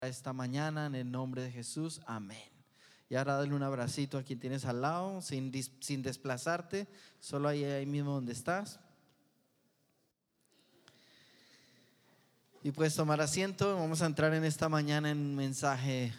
Esta mañana en el nombre de Jesús, amén. Y ahora dale un abracito a quien tienes al lado, sin desplazarte, solo ahí mismo donde estás. Y puedes tomar asiento. Vamos a entrar en esta mañana en un mensaje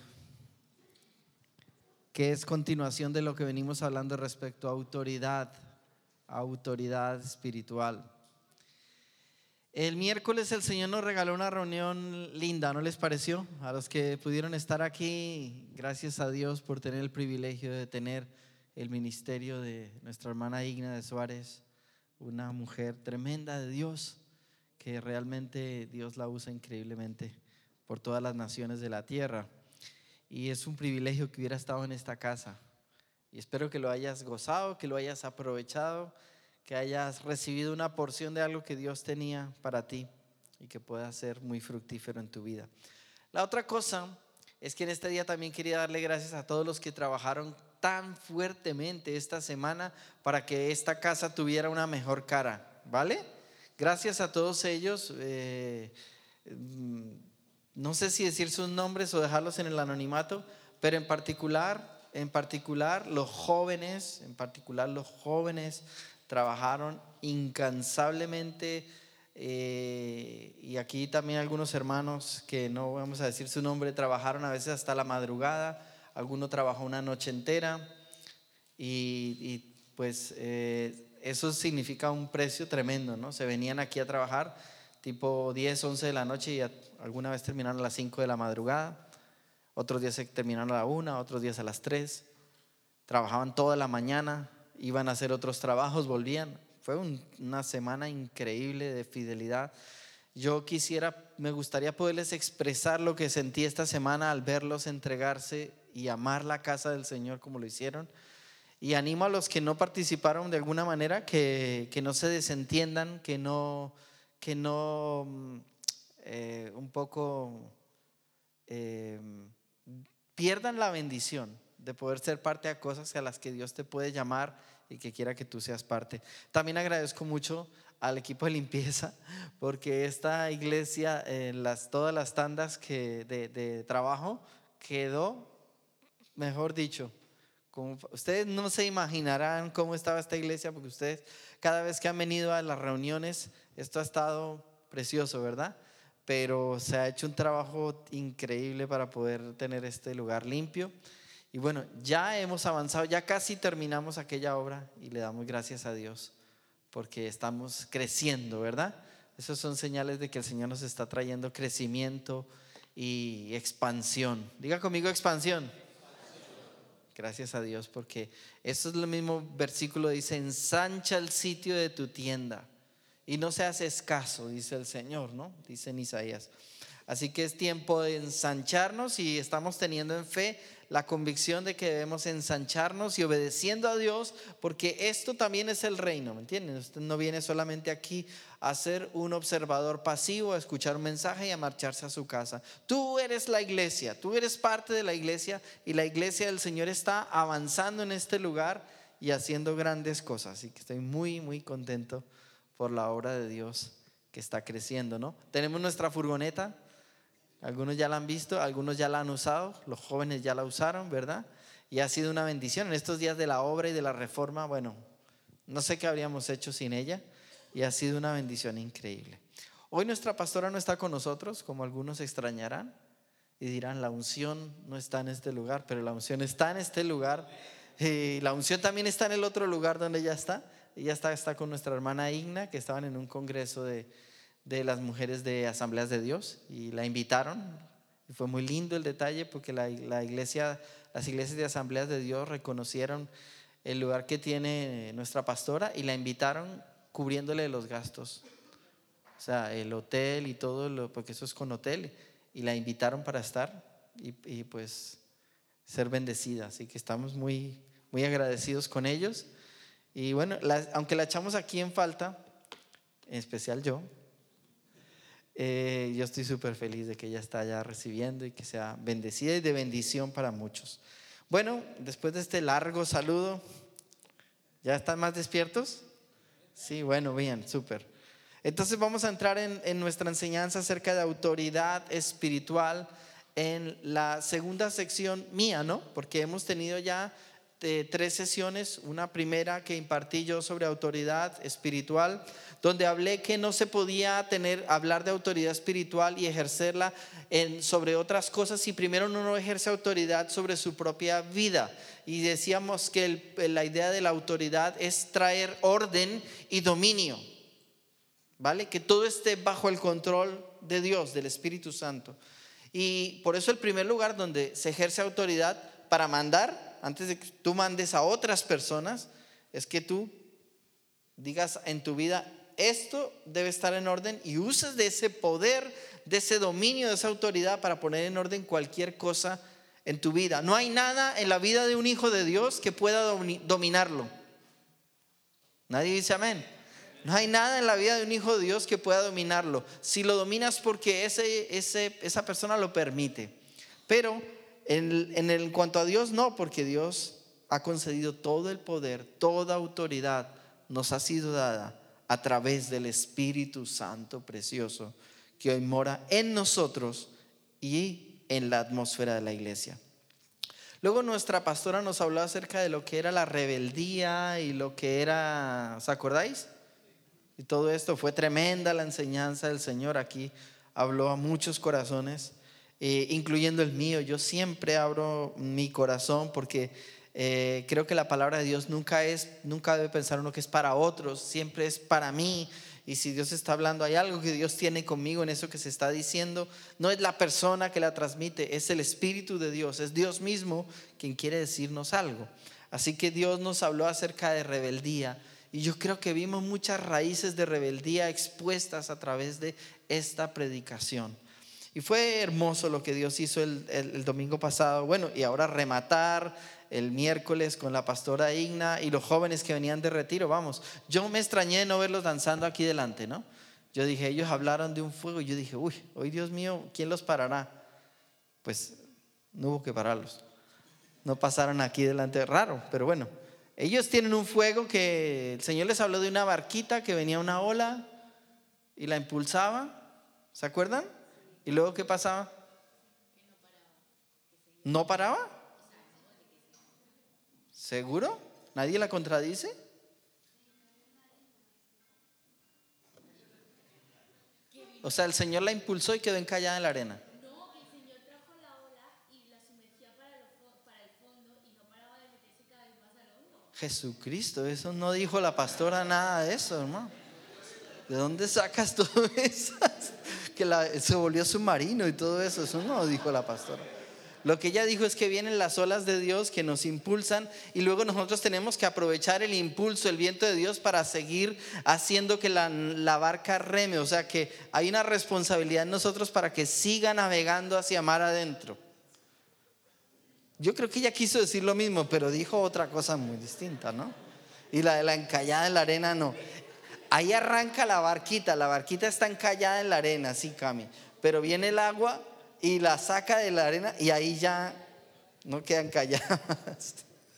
que es continuación de lo que venimos hablando respecto a autoridad espiritual. El miércoles el Señor nos regaló una reunión linda, ¿no les pareció? A los que pudieron estar aquí, gracias a Dios por tener el privilegio de tener el ministerio de nuestra hermana Igna de Suárez, una mujer tremenda de Dios, que realmente Dios la usa increíblemente por todas las naciones de la tierra. Y es un privilegio que hubiera estado en esta casa. Y espero que lo hayas gozado, que lo hayas aprovechado, que hayas recibido una porción de algo que Dios tenía para ti y que pueda ser muy fructífero en tu vida. La otra cosa es que en este día también quería darle gracias a todos los que trabajaron tan fuertemente esta semana para que esta casa tuviera una mejor cara, ¿vale? Gracias a todos ellos. No sé si decir sus nombres o dejarlos en el anonimato, pero en particular los jóvenes trabajaron incansablemente, y aquí también algunos hermanos que no vamos a decir su nombre trabajaron a veces hasta la madrugada. Alguno trabajó una noche entera y pues eso significa un precio tremendo, ¿no? Se venían aquí a trabajar tipo 10, 11 de la noche y alguna vez terminaron a las 5 de la madrugada. Otros días se terminaron a la 1, otros días a las 3. Trabajaban toda la mañana, iban a hacer otros trabajos, volvían. Fue una semana increíble de fidelidad. Me gustaría poderles expresar lo que sentí esta semana al verlos entregarse y amar la casa del Señor como lo hicieron. Y animo a los que no participaron de alguna manera que no se desentiendan, que no un poco pierdan la bendición de poder ser parte de cosas a las que Dios te puede llamar y que quiera que tú seas parte. También agradezco mucho al equipo de limpieza, porque esta iglesia en todas las tandas de trabajo quedó, mejor dicho, ustedes no se imaginarán cómo estaba esta iglesia, porque ustedes cada vez que han venido a las reuniones, esto ha estado precioso, ¿verdad? Pero se ha hecho un trabajo increíble para poder tener este lugar limpio. Y bueno, ya hemos avanzado, ya casi terminamos aquella obra y le damos gracias a Dios porque estamos creciendo, ¿verdad? Esos son señales de que el Señor nos está trayendo crecimiento y expansión. Diga conmigo expansión. Gracias a Dios, porque eso es lo mismo versículo, dice: ensancha el sitio de tu tienda y no seas escaso, dice el Señor, ¿no? Dice en Isaías. Así que es tiempo de ensancharnos y estamos teniendo en fe la convicción de que debemos ensancharnos y obedeciendo a Dios, porque esto también es el reino, ¿me entienden? Usted no viene solamente aquí a ser un observador pasivo, a escuchar un mensaje y a marcharse a su casa. Tú eres la iglesia, tú eres parte de la iglesia, y la iglesia del Señor está avanzando en este lugar y haciendo grandes cosas. Así que estoy muy, muy contento por la obra de Dios que está creciendo, ¿no? Tenemos nuestra furgoneta. Algunos ya la han visto, algunos ya la han usado, los jóvenes ya la usaron, ¿verdad? Y ha sido una bendición en estos días de la obra y de la reforma. Bueno, no sé qué habríamos hecho sin ella, y ha sido una bendición increíble. Hoy nuestra pastora no está con nosotros, como algunos extrañarán y dirán: la unción no está en este lugar, pero la unción está en este lugar. La unción también está en el otro lugar donde ella está. Ella está con nuestra hermana Igna, que estaban en un congreso de las mujeres de Asambleas de Dios, y la invitaron, y fue muy lindo el detalle, porque las iglesias de Asambleas de Dios reconocieron el lugar que tiene nuestra pastora y la invitaron cubriéndole los gastos, o sea, el hotel y todo, porque eso es con hotel, y la invitaron para estar y pues ser bendecida. Así que estamos muy, muy agradecidos con ellos. Y bueno, aunque la echamos aquí en falta, en especial yo estoy súper feliz de que ella está allá recibiendo y que sea bendecida y de bendición para muchos. Bueno, después de este largo saludo, ¿ya están más despiertos? Sí, bueno, bien, súper. Entonces vamos a entrar en nuestra enseñanza acerca de autoridad espiritual. en la segunda sección mía, ¿no? Porque hemos tenido ya 3 sesiones, una primera que impartí yo sobre autoridad espiritual, donde hablé que no se podía hablar de autoridad espiritual y ejercerla sobre otras cosas si primero uno no ejerce autoridad sobre su propia vida. Y decíamos que la idea de la autoridad es traer orden y dominio, ¿vale? Que todo esté bajo el control de Dios, del Espíritu Santo. Y por eso el primer lugar donde se ejerce autoridad para mandar, antes de que tú mandes a otras personas, es que tú digas en tu vida: esto debe estar en orden, y uses de ese poder, de ese dominio, de esa autoridad para poner en orden cualquier cosa en tu vida. No hay nada en la vida de un hijo de Dios que pueda dominarlo. Nadie dice amén. No hay nada en la vida de un hijo de Dios que pueda dominarlo. Si lo dominas porque esa persona lo permite. Pero en cuanto a Dios, no, porque Dios ha concedido todo el poder, toda autoridad nos ha sido dada a través del Espíritu Santo precioso que hoy mora en nosotros y en la atmósfera de la iglesia. Luego nuestra pastora nos habló acerca de lo que era la rebeldía y lo que era, ¿os acordáis? Y todo esto fue tremenda la enseñanza del Señor. Aquí habló a muchos corazones, incluyendo el mío. Yo siempre abro mi corazón porque creo que la palabra de Dios nunca debe pensar uno que es para otros, siempre es para mí. Y si Dios está hablando, hay algo que Dios tiene conmigo en eso que se está diciendo. No es la persona que la transmite, es el Espíritu de Dios, es Dios mismo quien quiere decirnos algo. Así que Dios nos habló acerca de rebeldía. Y yo creo que vimos muchas raíces de rebeldía expuestas a través de esta predicación. Y fue hermoso lo que Dios hizo el domingo pasado. Bueno, y ahora rematar el miércoles con la pastora Igna y los jóvenes que venían de retiro. Vamos, yo me extrañé de no verlos danzando aquí delante, ¿no? Yo dije, ellos hablaron de un fuego y yo dije, uy, hoy Dios mío, ¿quién los parará? Pues no hubo que pararlos. No pasaron aquí delante, raro, pero bueno. Ellos tienen un fuego que el Señor les habló de una barquita que venía una ola y la impulsaba. ¿Se acuerdan? ¿Y luego qué pasaba? ¿No paraba? ¿Seguro? ¿Nadie la contradice? O sea, el Señor la impulsó y quedó encallada en la arena. No, el Señor trajo la ola y la sumergía para el fondo y no paraba de meterse cada vez más al hondo. Jesucristo, eso no dijo la pastora nada de eso, hermano. ¿De dónde sacas todo eso? Que se volvió submarino y todo eso. Eso no dijo la pastora. Lo que ella dijo es que vienen las olas de Dios que nos impulsan y luego nosotros tenemos que aprovechar el impulso, el viento de Dios para seguir haciendo que la barca reme. O sea que hay una responsabilidad en nosotros para que siga navegando hacia mar adentro. Yo creo que ella quiso decir lo mismo, pero dijo otra cosa muy distinta, ¿no? Y la de la encallada en la arena no. Ahí arranca la barquita está encallada en la arena, así, Cami. Pero viene el agua y la saca de la arena y ahí ya no quedan calladas.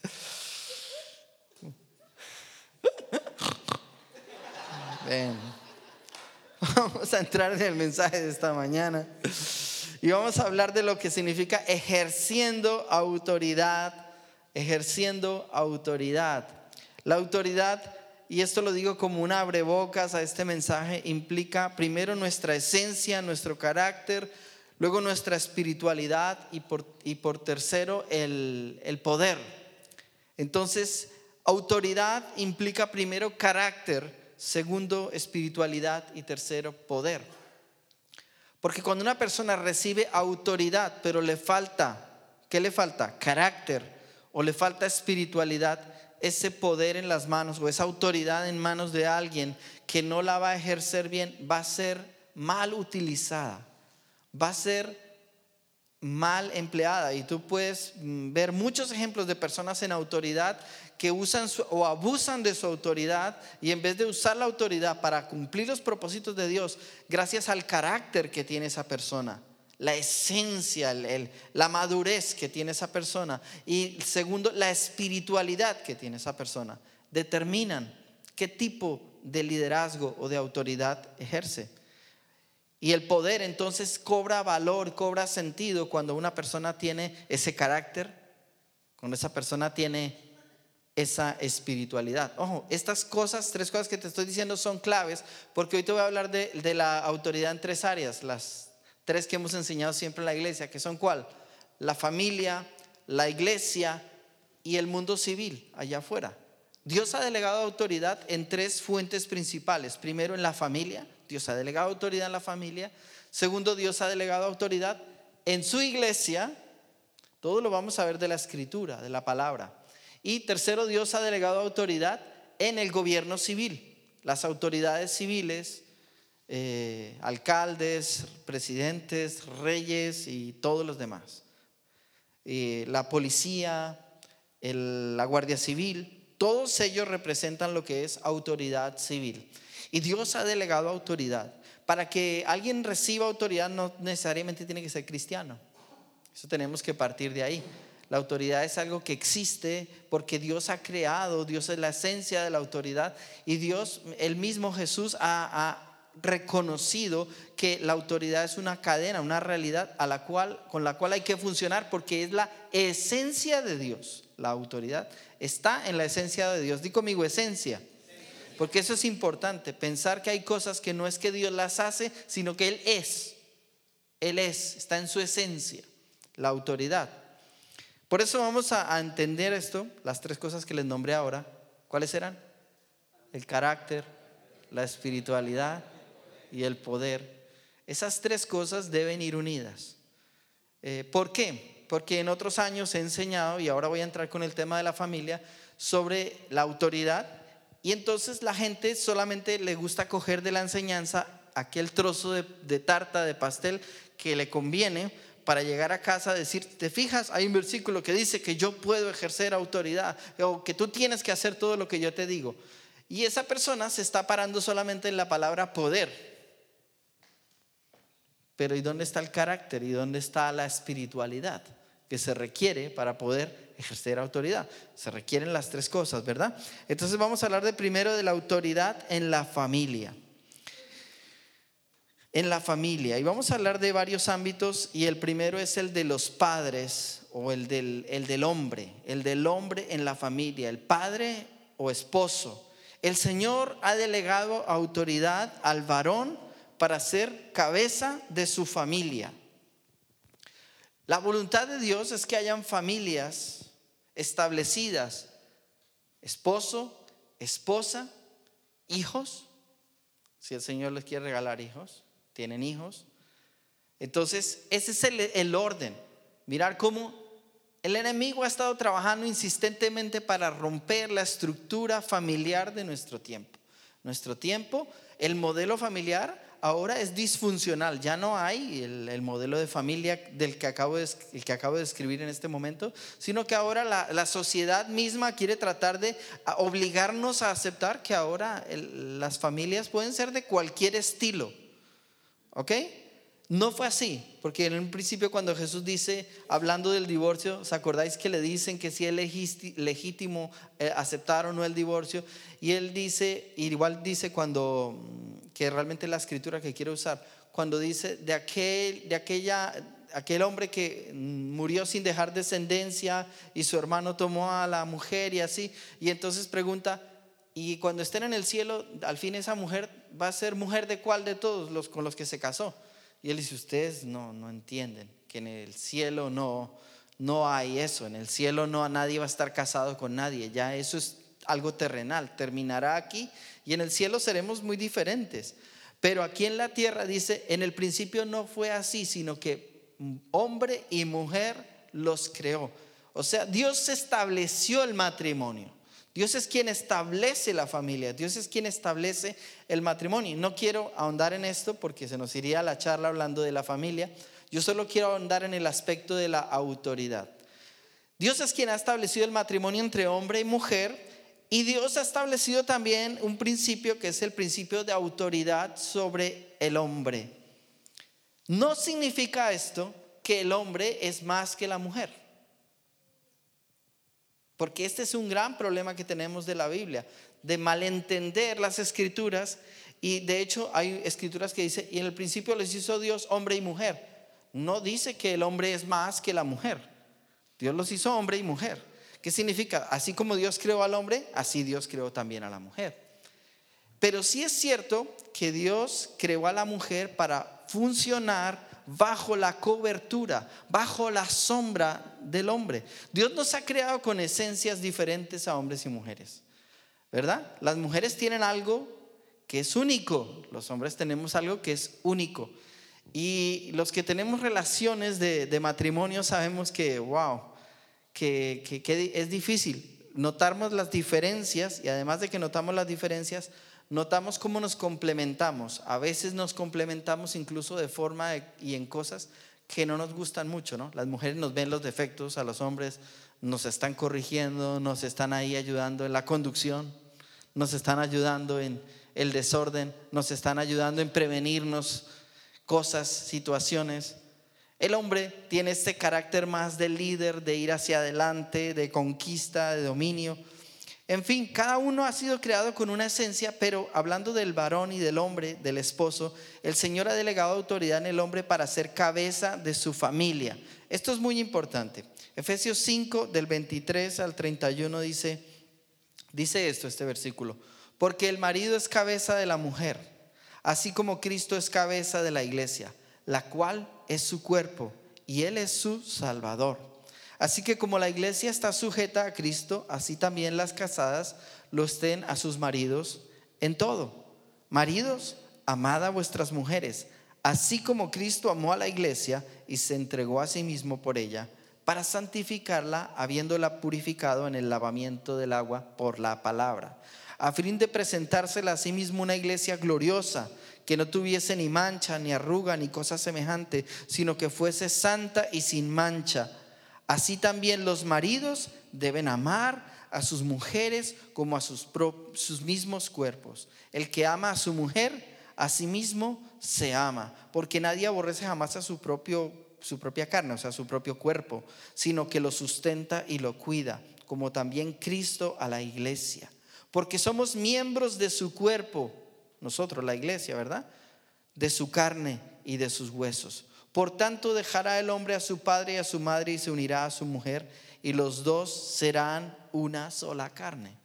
Ven. Vamos a entrar en el mensaje de esta mañana y vamos a hablar de lo que significa ejerciendo autoridad. Ejerciendo autoridad. La autoridad, y esto lo digo como un abrebocas a este mensaje, implica primero nuestra esencia, nuestro carácter, luego nuestra espiritualidad y por tercero el poder. Entonces, autoridad implica primero carácter, segundo espiritualidad y tercero poder. Porque cuando una persona recibe autoridad pero le falta, ¿qué le falta? Carácter, o le falta espiritualidad, ese poder en las manos o esa autoridad en manos de alguien que no la va a ejercer bien, va a ser mal utilizada, va a ser mal empleada. Y tú puedes ver muchos ejemplos de personas en autoridad que usan o abusan de su autoridad, y en vez de usar la autoridad para cumplir los propósitos de Dios, gracias al carácter que tiene esa persona, la esencia, la madurez que tiene esa persona, y segundo, la espiritualidad que tiene esa persona, determinan qué tipo de liderazgo o de autoridad ejerce. Y el poder entonces cobra valor, cobra sentido cuando una persona tiene ese carácter, cuando esa persona tiene esa espiritualidad. Ojo, estas cosas, 3 cosas que te estoy diciendo son claves, porque hoy te voy a hablar de la autoridad en 3 áreas, las 3 que hemos enseñado siempre en la iglesia, que son ¿cuál? La familia, la iglesia y el mundo civil allá afuera. Dios ha delegado autoridad en 3 fuentes principales. Primero, en la familia. Dios ha delegado autoridad en la familia. Segundo, Dios ha delegado autoridad en su iglesia. Todo lo vamos a ver de la escritura, de la palabra. Y tercero, Dios ha delegado autoridad en el gobierno civil. Las autoridades civiles, alcaldes, presidentes, reyes y todos los demás. La policía, la guardia civil, todos ellos representan lo que es autoridad civil. Y Dios ha delegado autoridad. Para que alguien reciba autoridad no necesariamente tiene que ser cristiano. Eso tenemos que partir de ahí. La autoridad es algo que existe porque Dios ha creado, Dios es la esencia de la autoridad y Dios, el mismo Jesús ha reconocido que la autoridad es una cadena, una realidad con la cual hay que funcionar porque es la esencia de Dios. La autoridad está en la esencia de Dios. Di conmigo, esencia. Porque eso es importante, pensar que hay cosas que no es que Dios las hace, sino que Él es, está en su esencia, la autoridad. Por eso vamos a entender esto, las 3 cosas que les nombré ahora. ¿Cuáles eran? El carácter, la espiritualidad y el poder. Esas 3 cosas deben ir unidas. ¿Por qué? Porque en otros años he enseñado, y ahora voy a entrar con el tema de la familia, sobre la autoridad. Y entonces la gente solamente le gusta coger de la enseñanza aquel trozo de tarta, de pastel que le conviene para llegar a casa a decir, ¿te fijas? Hay un versículo que dice que yo puedo ejercer autoridad o que tú tienes que hacer todo lo que yo te digo. Y esa persona se está parando solamente en la palabra poder. Pero ¿y dónde está el carácter? ¿Y dónde está la espiritualidad que se requiere para poder ejercer autoridad? Se requieren las 3 cosas, ¿verdad? Entonces vamos a hablar de primero de la autoridad en la familia. En la familia, y vamos a hablar de varios ámbitos, y el primero es el de los padres o el del hombre en la familia, el padre o esposo. El Señor ha delegado autoridad al varón para ser cabeza de su familia. La voluntad de Dios es que hayan familias establecidas, esposo, esposa, hijos, si el Señor les quiere regalar hijos. Tienen hijos. Entonces ese es el orden. Mirar cómo el enemigo ha estado trabajando insistentemente para romper la estructura familiar de nuestro tiempo. Nuestro tiempo, el modelo familiar ahora es disfuncional. Ya no hay el modelo de familia el que acabo de describir en este momento, sino que ahora la sociedad misma quiere tratar de obligarnos a aceptar que ahora las familias pueden ser de cualquier estilo. ¿Ok? No fue así, porque en un principio cuando Jesús dice, hablando del divorcio, ¿os acordáis que le dicen que si es legítimo aceptar o no el divorcio? Y él dice, igual dice cuando, que realmente la escritura que quiero usar, cuando dice de aquel hombre que murió sin dejar descendencia y su hermano tomó a la mujer y así, y entonces pregunta, y cuando estén en el cielo, al fin esa mujer va a ser mujer de cuál de todos con los que se casó. Y él dice, ustedes no entienden que en el cielo no hay eso. En el cielo nadie va a estar casado con nadie. Ya eso es algo terrenal, terminará aquí y en el cielo seremos muy diferentes. Pero aquí en la tierra dice, en el principio no fue así, sino que hombre y mujer los creó. O sea, Dios estableció el matrimonio. Dios es quien establece la familia. Dios es quien establece el matrimonio. No quiero ahondar en esto porque se nos iría la charla hablando de la familia. Yo solo quiero ahondar en el aspecto de la autoridad. Dios es quien ha establecido el matrimonio entre hombre y mujer. Y Dios ha establecido también un principio que es el principio de autoridad sobre el hombre. No significa esto que el hombre es más que la mujer. Porque este es un gran problema que tenemos de la Biblia, de malentender las escrituras Y de hecho hay escrituras que dicen, y en el principio les hizo Dios hombre y mujer. No dice que el hombre es más que la mujer. Dios los hizo hombre y mujer. ¿Qué significa? Así como Dios creó al hombre, así Dios creó también a la mujer. Pero sí es cierto que Dios creó a la mujer para funcionar bajo la cobertura, bajo la sombra del hombre. Dios nos ha creado con esencias diferentes a hombres y mujeres, ¿verdad? Las mujeres tienen algo que es único, los hombres tenemos algo que es único. Y los que tenemos relaciones de matrimonio sabemos que, wow, que es difícil. Notamos las diferencias, y además de que notamos las diferencias, notamos cómo nos complementamos. A veces nos complementamos incluso de forma y en cosas que no nos gustan mucho, ¿no? Las mujeres nos ven los defectos, a los hombres nos están corrigiendo, nos están ahí ayudando en la conducción, nos están ayudando en el desorden, nos están ayudando en prevenirnos cosas, situaciones. El hombre tiene este carácter más de líder, de ir hacia adelante, de conquista, de dominio. En fin, cada uno ha sido creado con una esencia, pero hablando del varón y del hombre, del esposo, el Señor ha delegado autoridad en el hombre para ser cabeza de su familia. Esto es muy importante. Efesios 5 del 23 al 31 dice esto, este versículo: porque el marido es cabeza de la mujer, así como Cristo es cabeza de la iglesia, la cual es su cuerpo, y Él es su Salvador. Así que como la iglesia está sujeta a Cristo, así también las casadas lo estén a sus maridos en todo. Maridos, amad a vuestras mujeres, así como Cristo amó a la iglesia y se entregó a sí mismo por ella, para santificarla, habiéndola purificado en el lavamiento del agua por la palabra, a fin de presentársela a sí mismo una iglesia gloriosa, que no tuviese ni mancha, ni arruga, ni cosa semejante, sino que fuese santa y sin mancha. Así también los maridos deben amar a sus mujeres como a sus mismos cuerpos. El que ama a su mujer, a sí mismo se ama, porque nadie aborrece jamás a su propia carne, o sea, su propio cuerpo, sino que lo sustenta y lo cuida, como también Cristo a la iglesia. Porque somos miembros de su cuerpo, nosotros, la iglesia, ¿verdad? De su carne y de sus huesos. Por tanto, dejará el hombre a su padre y a su madre y se unirá a su mujer, y los dos serán una sola carne.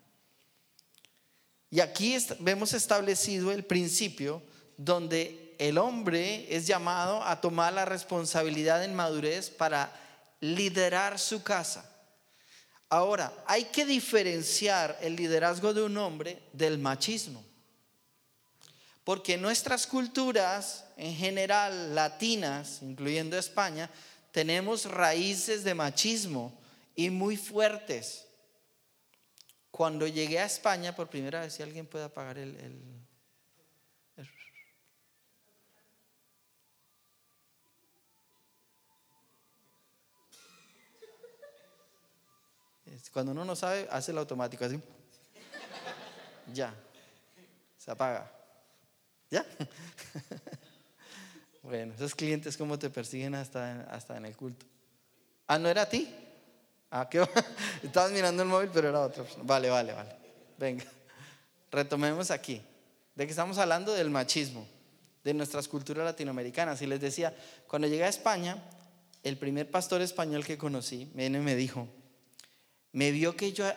Y aquí vemos establecido el principio donde el hombre es llamado a tomar la responsabilidad en madurez para liderar su casa. Ahora, hay que diferenciar el liderazgo de un hombre del machismo. Porque nuestras culturas, en general latinas, incluyendo España, tenemos raíces de machismo y muy fuertes. Cuando llegué a España por primera vez, si alguien puede apagar cuando uno no sabe, hace el automático así. Ya, se apaga. ¿Ya? Bueno, esos clientes como te persiguen hasta en el culto. Ah, ¿no era a ti? Ah, ¿qué? Estabas mirando el móvil, pero era otro. Vale. Venga, retomemos aquí. ¿De qué estamos hablando? Del machismo, de nuestras culturas latinoamericanas. Y les decía, cuando llegué a España, el primer pastor español que conocí me dijo, me vio que yo,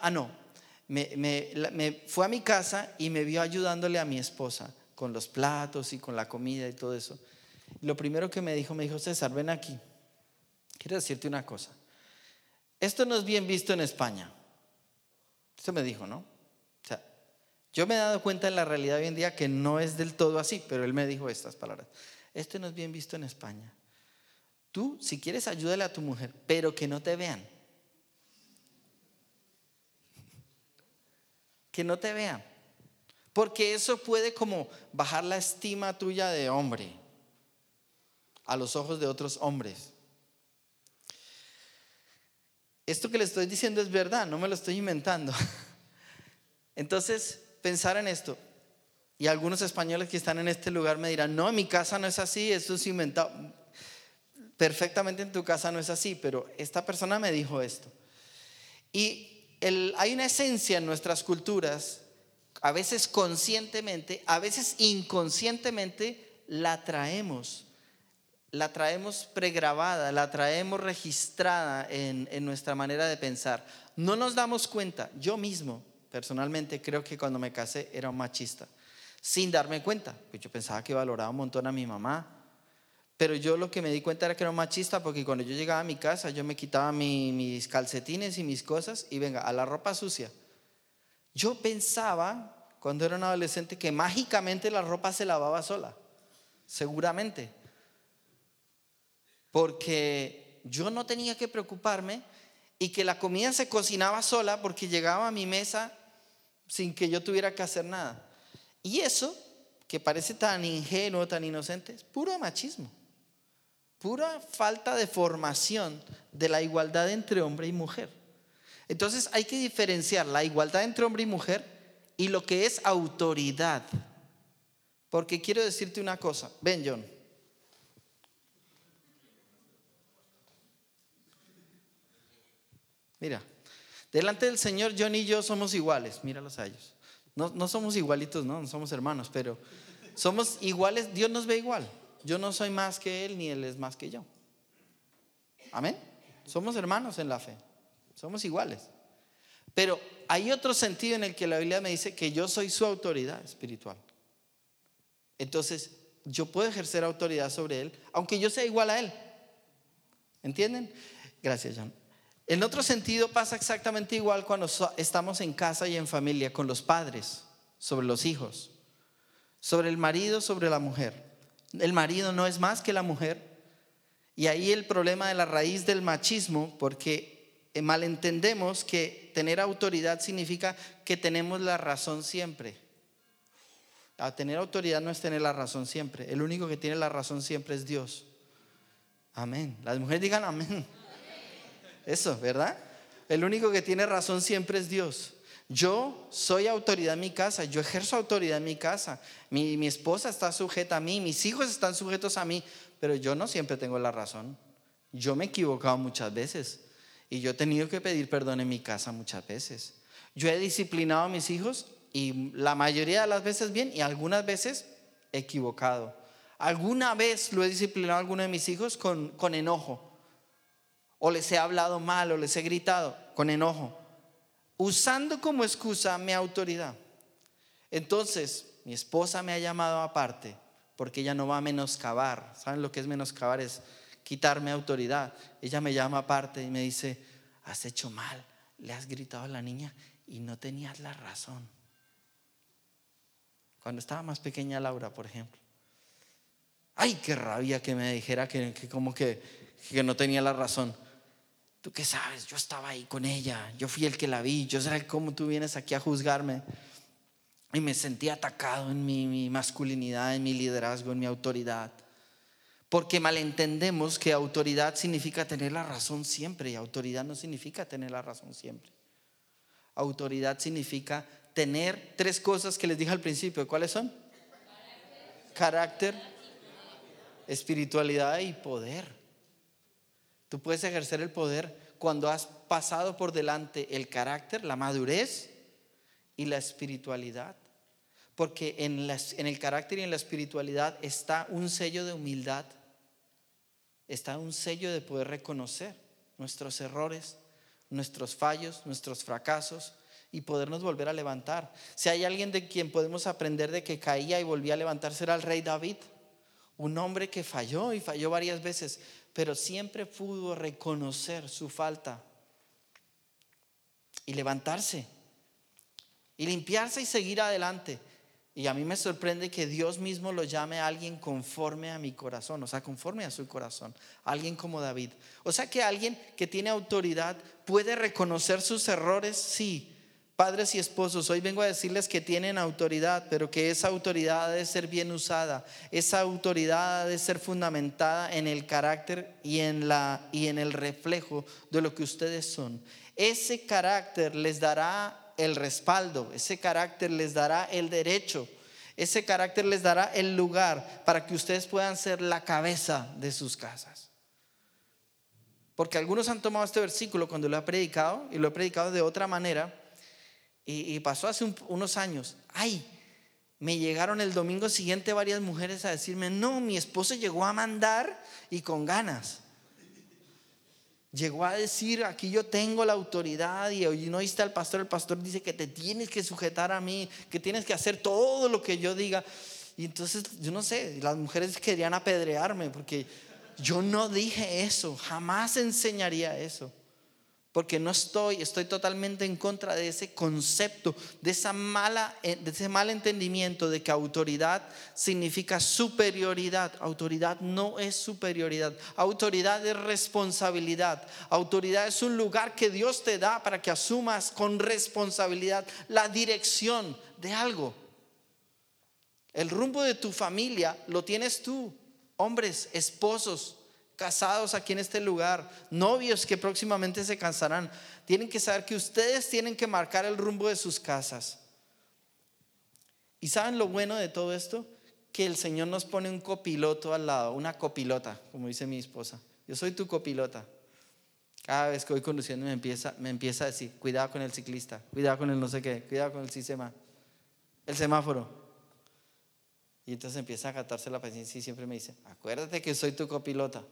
me fue a mi casa y me vio ayudándole a mi esposa con los platos y con la comida y todo eso. Lo primero que me dijo, César, ven aquí, quiero decirte una cosa. Esto no es bien visto en España. Esto me dijo, ¿no? O sea, yo me he dado cuenta en la realidad hoy en día que no es del todo así, pero él me dijo estas palabras. Esto no es bien visto en España. Tú, si quieres, ayúdale a tu mujer, pero que no te vean. Que no te vean. Porque eso puede como bajar la estima tuya de hombre a los ojos de otros hombres. Esto que le estoy diciendo es verdad, no me lo estoy inventando. Entonces, pensar en esto. Y algunos españoles que están en este lugar me dirán, no, en mi casa no es así, esto es inventado. Perfectamente en tu casa no es así, pero esta persona me dijo esto. Y hay una esencia en nuestras culturas a veces conscientemente, a veces inconscientemente, la traemos pregrabada, la traemos registrada en nuestra manera de pensar. No nos damos cuenta. Yo mismo, personalmente, creo que cuando me casé era un machista, sin darme cuenta. Pues yo pensaba que valoraba un montón a mi mamá, pero yo lo que me di cuenta era que era un machista, porque cuando yo llegaba a mi casa, yo me quitaba mis calcetines y mis cosas y venga, a la ropa sucia. Yo pensaba, cuando era un adolescente, que mágicamente la ropa se lavaba sola. Seguramente. Porque yo no tenía que preocuparme y que la comida se cocinaba sola porque llegaba a mi mesa sin que yo tuviera que hacer nada. Y eso, que parece tan ingenuo, tan inocente, es puro machismo, pura falta de formación de la igualdad entre hombre y mujer. Entonces hay que diferenciar la igualdad entre hombre y mujer y lo que es autoridad. Porque quiero decirte una cosa, ven John. Mira, delante del Señor, John y yo somos iguales. Míralos a ellos. No somos igualitos, no somos hermanos, pero somos iguales. Dios nos ve igual. Yo no soy más que Él, ni Él es más que yo. Amén. Somos hermanos en la fe. Somos iguales. Pero hay otro sentido en el que la Biblia me dice que yo soy su autoridad espiritual. Entonces, yo puedo ejercer autoridad sobre Él, aunque yo sea igual a Él. ¿Entienden? Gracias, John. En otro sentido pasa exactamente igual cuando estamos en casa y en familia con los padres, sobre los hijos, sobre el marido, sobre la mujer. El marido no es más que la mujer. Y ahí el problema de la raíz del machismo, porque malentendemos que tener autoridad significa que tenemos la razón siempre. Tener autoridad no es tener la razón siempre. El único que tiene la razón siempre es Dios. Amén. Las mujeres digan amén. Eso, ¿verdad? El único que tiene razón siempre es Dios. Yo soy autoridad en mi casa, yo ejerzo autoridad en mi casa. Mi esposa está sujeta a mí, mis hijos están sujetos a mí, pero yo no siempre tengo la razón. Yo me he equivocado muchas veces y yo he tenido que pedir perdón en mi casa muchas veces. Yo he disciplinado a mis hijos y la mayoría de las veces bien y algunas veces equivocado. Alguna vez lo he disciplinado a alguno de mis hijos con enojo. O les he hablado mal o les he gritado con enojo, usando como excusa mi autoridad. Entonces mi esposa me ha llamado aparte porque ella no va a menoscabar. ¿Saben lo que es menoscabar? Es quitarme autoridad. Ella me llama aparte y me dice: has hecho mal, le has gritado a la niña y no tenías la razón. Cuando estaba más pequeña Laura, por ejemplo, ay, qué rabia que me dijera que como que no tenía la razón. ¿Tú qué sabes? Yo estaba ahí con ella, yo fui el que la vi, yo sé cómo tú vienes aquí a juzgarme. Y me sentí atacado en mi masculinidad, en mi liderazgo, en mi autoridad. Porque malentendemos que autoridad significa tener la razón siempre, y autoridad no significa tener la razón siempre. Autoridad significa tener tres cosas que les dije al principio. ¿Cuáles son? Carácter, espiritualidad y poder. Tú puedes ejercer el poder cuando has pasado por delante el carácter, la madurez y la espiritualidad. Porque en el carácter y en la espiritualidad está un sello de humildad, está un sello de poder reconocer nuestros errores, nuestros fallos, nuestros fracasos y podernos volver a levantar. Si hay alguien de quien podemos aprender de que caía y volvía a levantarse, era el rey David. Un hombre que falló y falló varias veces, pero siempre pudo reconocer su falta y levantarse y limpiarse y seguir adelante. Y a mí me sorprende que Dios mismo lo llame a alguien conforme a mi corazón, o sea, conforme a su corazón, alguien como David. O sea, que alguien que tiene autoridad puede reconocer sus errores. Sí, padres y esposos, hoy vengo a decirles que tienen autoridad, pero que esa autoridad ha de ser bien usada. Esa autoridad ha de ser fundamentada en el carácter y en el reflejo de lo que ustedes son. Ese carácter les dará el respaldo, ese carácter les dará el derecho, ese carácter les dará el lugar para que ustedes puedan ser la cabeza de sus casas. Porque algunos han tomado este versículo cuando lo he predicado, y lo he predicado de otra manera, Y pasó hace unos años. Ay, me llegaron el domingo siguiente varias mujeres a decirme: no, mi esposo llegó a mandar y con ganas. Llegó a decir: aquí yo tengo la autoridad, y hoy no oíste al pastor, el pastor dice que te tienes que sujetar a mí, que tienes que hacer todo lo que yo diga. Y entonces, yo no sé, las mujeres querían apedrearme porque yo no dije eso, jamás enseñaría eso. Porque no estoy totalmente en contra de ese concepto, de ese mal entendimiento de que autoridad significa superioridad. Autoridad no es superioridad. Autoridad es responsabilidad. Autoridad es un lugar que Dios te da para que asumas con responsabilidad la dirección de algo. El rumbo de tu familia lo tienes tú. Hombres, esposos, casados aquí en este lugar, novios que próximamente se casarán, tienen que saber que ustedes tienen que marcar el rumbo de sus casas. ¿Y saben lo bueno de todo esto? Que el Señor nos pone un copiloto al lado, una copilota, como dice mi esposa. Yo soy tu copilota. Cada vez que voy conduciendo me empieza a decir: cuidado con el ciclista, cuidado con el no sé qué, cuidado con el semáforo. Y entonces empieza a acatarse la paciencia y siempre me dice: acuérdate que soy tu copilota.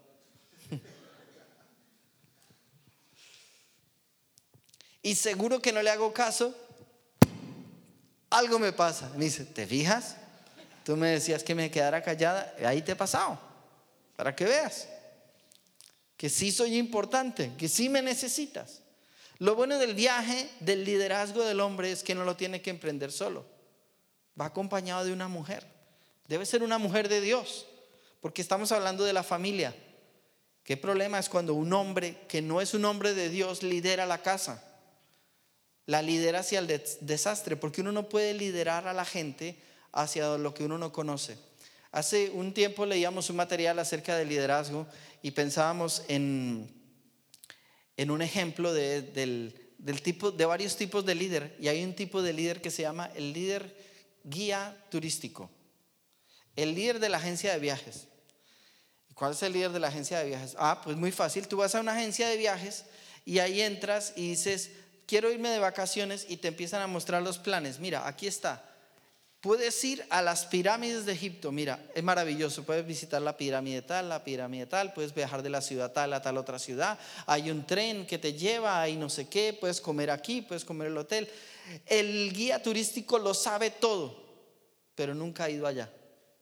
Y seguro que no le hago caso, algo me pasa. Me dice: ¿te fijas? Tú me decías que me quedara callada, ahí te he pasado, para que veas que sí soy importante, que sí me necesitas. Lo bueno del viaje, del liderazgo del hombre, es que no lo tiene que emprender solo. Va acompañado de una mujer. Debe ser una mujer de Dios, porque estamos hablando de la familia. ¿Qué problema es cuando un hombre que no es un hombre de Dios lidera la casa? La lidera hacia el desastre, porque uno no puede liderar a la gente hacia lo que uno no conoce. Hace un tiempo leíamos un material acerca del liderazgo y pensábamos en un ejemplo del tipo, de varios tipos de líder. Y hay un tipo de líder que se llama el líder guía turístico, el líder de la agencia de viajes. ¿Cuál es el líder de la agencia de viajes? Pues muy fácil. Tú vas a una agencia de viajes y ahí entras y dices: quiero irme de vacaciones, y te empiezan a mostrar los planes. Mira, aquí está. Puedes ir a las pirámides de Egipto. Mira, es maravilloso. Puedes visitar la pirámide tal. Puedes viajar de la ciudad tal a tal otra ciudad. Hay un tren que te lleva y no sé qué. Puedes comer aquí, puedes comer en el hotel. El guía turístico lo sabe todo, pero nunca ha ido allá.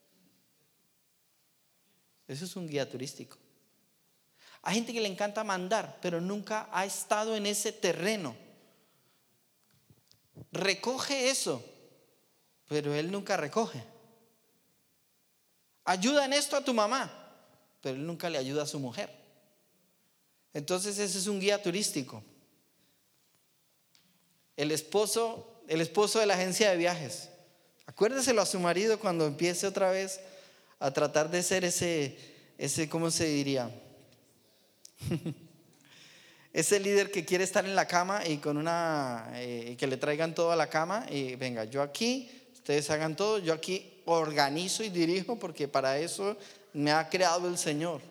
Eso es un guía turístico. Hay gente que le encanta mandar, pero nunca ha estado en ese terreno. Recoge eso, pero él nunca recoge. Ayuda en esto a tu mamá, pero él nunca le ayuda a su mujer. Entonces ese es un guía turístico. El esposo de la agencia de viajes. Acuérdeselo a su marido cuando empiece otra vez a tratar de ser ese ¿cómo se diría? Ese líder que quiere estar en la cama y con que le traigan todo a la cama y venga, yo aquí, ustedes hagan todo, yo aquí organizo y dirijo porque para eso me ha creado el Señor.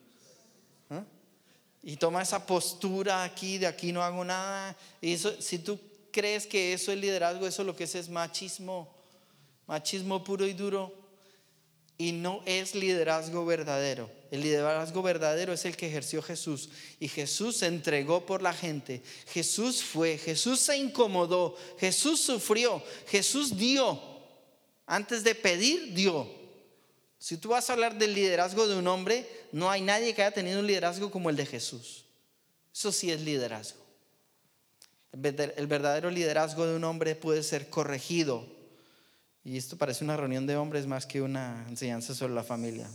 Y toma esa postura aquí, de aquí no hago nada. Y eso, si tú crees que eso es liderazgo, eso lo que es machismo puro y duro. Y no es liderazgo verdadero. El liderazgo verdadero es el que ejerció Jesús. Y Jesús se entregó por la gente. Jesús se incomodó. Jesús sufrió. Jesús dio. Antes de pedir, dio. Si tú vas a hablar del liderazgo de un hombre, no hay nadie que haya tenido un liderazgo como el de Jesús. Eso sí es liderazgo. El verdadero liderazgo de un hombre puede ser corregido. Y esto parece una reunión de hombres más que una enseñanza sobre la familia.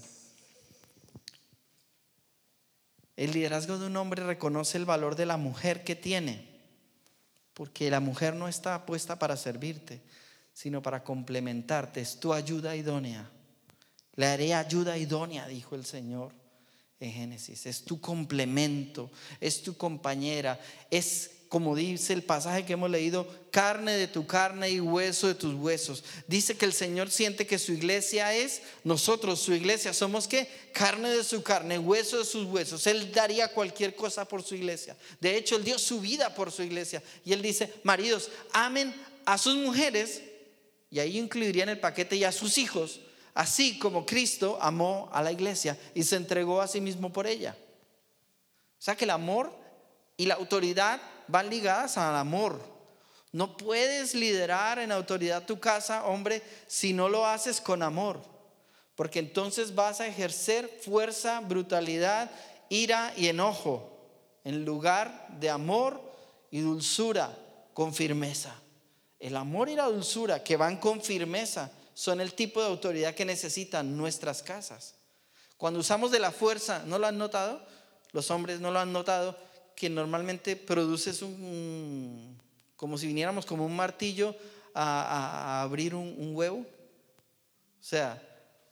El liderazgo de un hombre reconoce el valor de la mujer que tiene, porque la mujer no está puesta para servirte, sino para complementarte. Es tu ayuda idónea. Le haré ayuda idónea, dijo el Señor en Génesis. Es tu complemento, es tu compañera, es como dice el pasaje que hemos leído, carne de tu carne y hueso de tus huesos. Dice que el Señor siente que su iglesia es, nosotros, su iglesia, somos ¿qué? Carne de su carne, hueso de sus huesos. Él daría cualquier cosa por su iglesia. De hecho, Él dio su vida por su iglesia. Y Él dice, maridos, amen a sus mujeres, y ahí incluiría en el paquete ya a sus hijos, así como Cristo amó a la iglesia y se entregó a sí mismo por ella. O sea que el amor y la autoridad van ligadas al amor. No puedes liderar en autoridad tu casa, hombre, si no lo haces con amor, porque entonces vas a ejercer fuerza, brutalidad, ira y enojo en lugar de amor y dulzura con firmeza. El amor y la dulzura que van con firmeza son el tipo de autoridad que necesitan nuestras casas. Cuando usamos de la fuerza, ¿no lo han notado? Los hombres no lo han notado, que normalmente produces como si viniéramos como un martillo a abrir un huevo. O sea,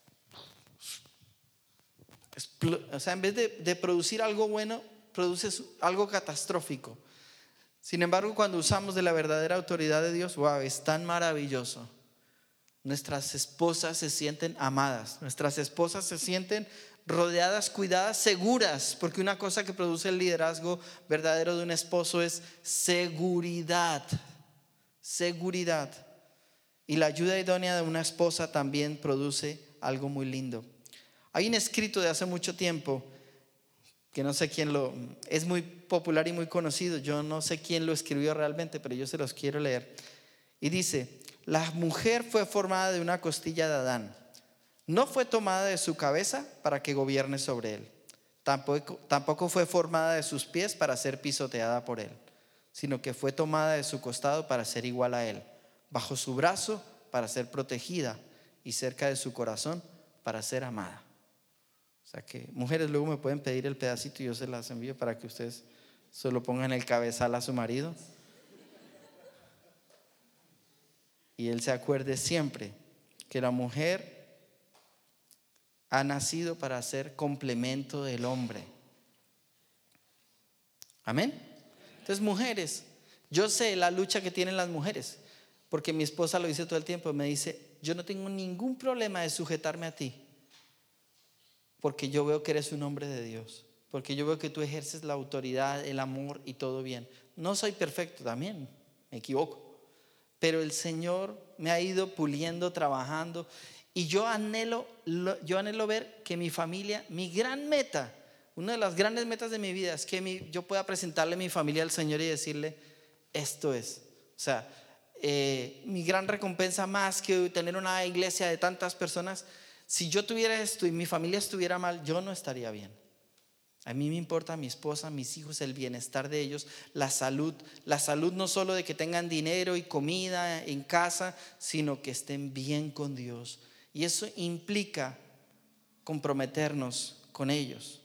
en vez de producir algo bueno, produces algo catastrófico. Sin embargo, cuando usamos de la verdadera autoridad de Dios, wow, es tan maravilloso. Nuestras esposas se sienten amadas, nuestras esposas se sienten rodeadas, cuidadas, seguras, porque una cosa que produce el liderazgo verdadero de un esposo es seguridad. Seguridad. Y la ayuda idónea de una esposa también produce algo muy lindo. Hay un escrito de hace mucho tiempo que no sé quién es muy popular y muy conocido. Yo no sé quién lo escribió realmente, pero yo se los quiero leer. Y dice: la mujer fue formada de una costilla de Adán. No fue tomada de su cabeza para que gobierne sobre él. Tampoco fue formada de sus pies para ser pisoteada por él, sino que fue tomada de su costado para ser igual a él, bajo su brazo para ser protegida y cerca de su corazón para ser amada. O sea que, mujeres, luego me pueden pedir el pedacito y yo se las envío para que ustedes se lo pongan en el cabezal a su marido. Y él se acuerde siempre que la mujer ha nacido para ser complemento del hombre. Amén. Entonces, mujeres, yo sé la lucha que tienen las mujeres, porque mi esposa lo dice todo el tiempo. Me dice: yo no tengo ningún problema de sujetarme a ti, porque yo veo que eres un hombre de Dios, porque yo veo que tú ejerces la autoridad, el amor y todo bien. No soy perfecto, también me equivoco, pero el Señor me ha ido puliendo, trabajando, y yo anhelo ver que mi familia, mi gran meta, una de las grandes metas de mi vida es que yo pueda presentarle a mi familia al Señor y decirle: esto es, o sea, mi gran recompensa, más que tener una iglesia de tantas personas. Si yo tuviera esto y mi familia estuviera mal, yo no estaría bien. A mí me importa mi esposa, mis hijos, el bienestar de ellos, la salud no solo de que tengan dinero y comida en casa, sino que estén bien con Dios. Y eso implica comprometernos con ellos.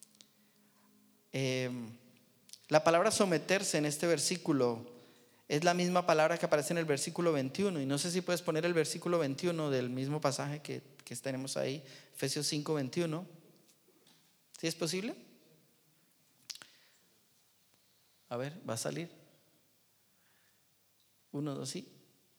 La palabra someterse en este versículo es la misma palabra que aparece en el versículo 21. Y no sé si puedes poner el versículo 21 del mismo pasaje que tenemos ahí, Efesios 5, 21. ¿Sí es posible? A ver, va a salir. 1, 2, sí.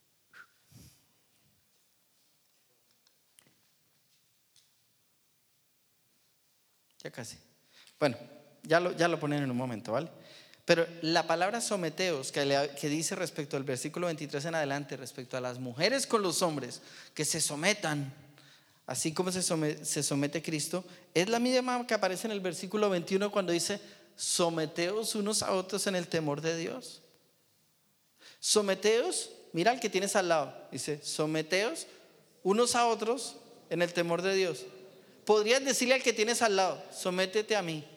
Ya casi. Bueno, ya lo ponen en un momento, ¿vale? Pero la palabra someteos que dice respecto al versículo 23 en adelante, respecto a las mujeres con los hombres, que se sometan, así como se somete Cristo, es la misma que aparece en el versículo 21 cuando dice: someteos unos a otros en el temor de Dios. Someteos, mira al que tienes al lado, dice: someteos unos a otros en el temor de Dios. Podrías decirle al que tienes al lado: sométete a mí.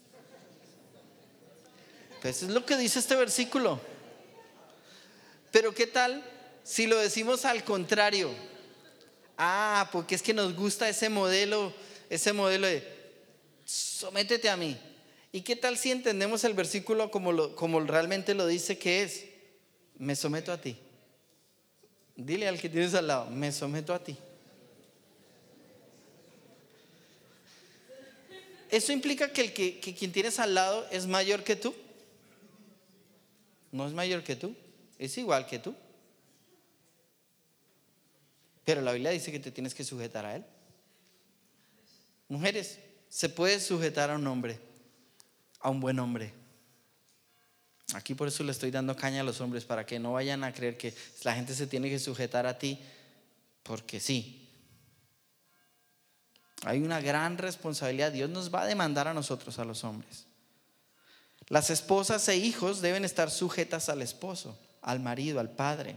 Pues es lo que dice este versículo. Pero ¿qué tal si lo decimos al contrario? Porque es que nos gusta ese modelo de sométete a mí. ¿Y qué tal si entendemos el versículo como realmente lo dice que es? Me someto a ti. Dile al que tienes al lado: me someto a ti. ¿Eso implica que quien tienes al lado es mayor que tú? No es mayor que tú, es igual que tú. Pero la Biblia dice que te tienes que sujetar a él. Mujeres, se puede sujetar a un hombre, a un buen hombre. Aquí por eso le estoy dando caña a los hombres, para que no vayan a creer que la gente se tiene que sujetar a ti porque sí. Hay una gran responsabilidad. Dios nos va a demandar a nosotros, a los hombres. Las esposas e hijos deben estar sujetas al esposo, al marido, al padre.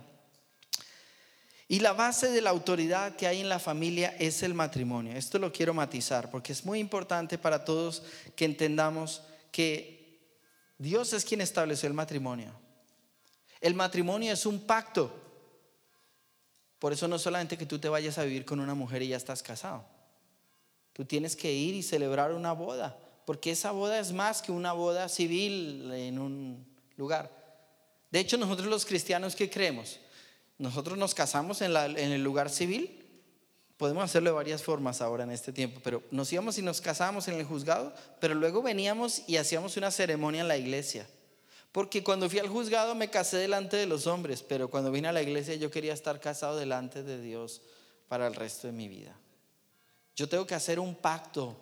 Y la base de la autoridad que hay en la familia es el matrimonio. Esto lo quiero matizar porque es muy importante para todos que entendamos que Dios es quien estableció el matrimonio. El matrimonio es un pacto. Por eso no solamente que tú te vayas a vivir con una mujer y ya estás casado. Tú tienes que ir y celebrar una boda, porque esa boda es más que una boda civil en un lugar. De hecho, nosotros los cristianos, ¿qué creemos? Nosotros nos casamos en el lugar civil. Podemos hacerlo de varias formas ahora en este tiempo, pero nos íbamos y nos casábamos en el juzgado, pero luego veníamos y hacíamos una ceremonia en la iglesia. Porque cuando fui al juzgado me casé delante de los hombres, pero cuando vine a la iglesia yo quería estar casado delante de Dios para el resto de mi vida. Yo tengo que hacer un pacto.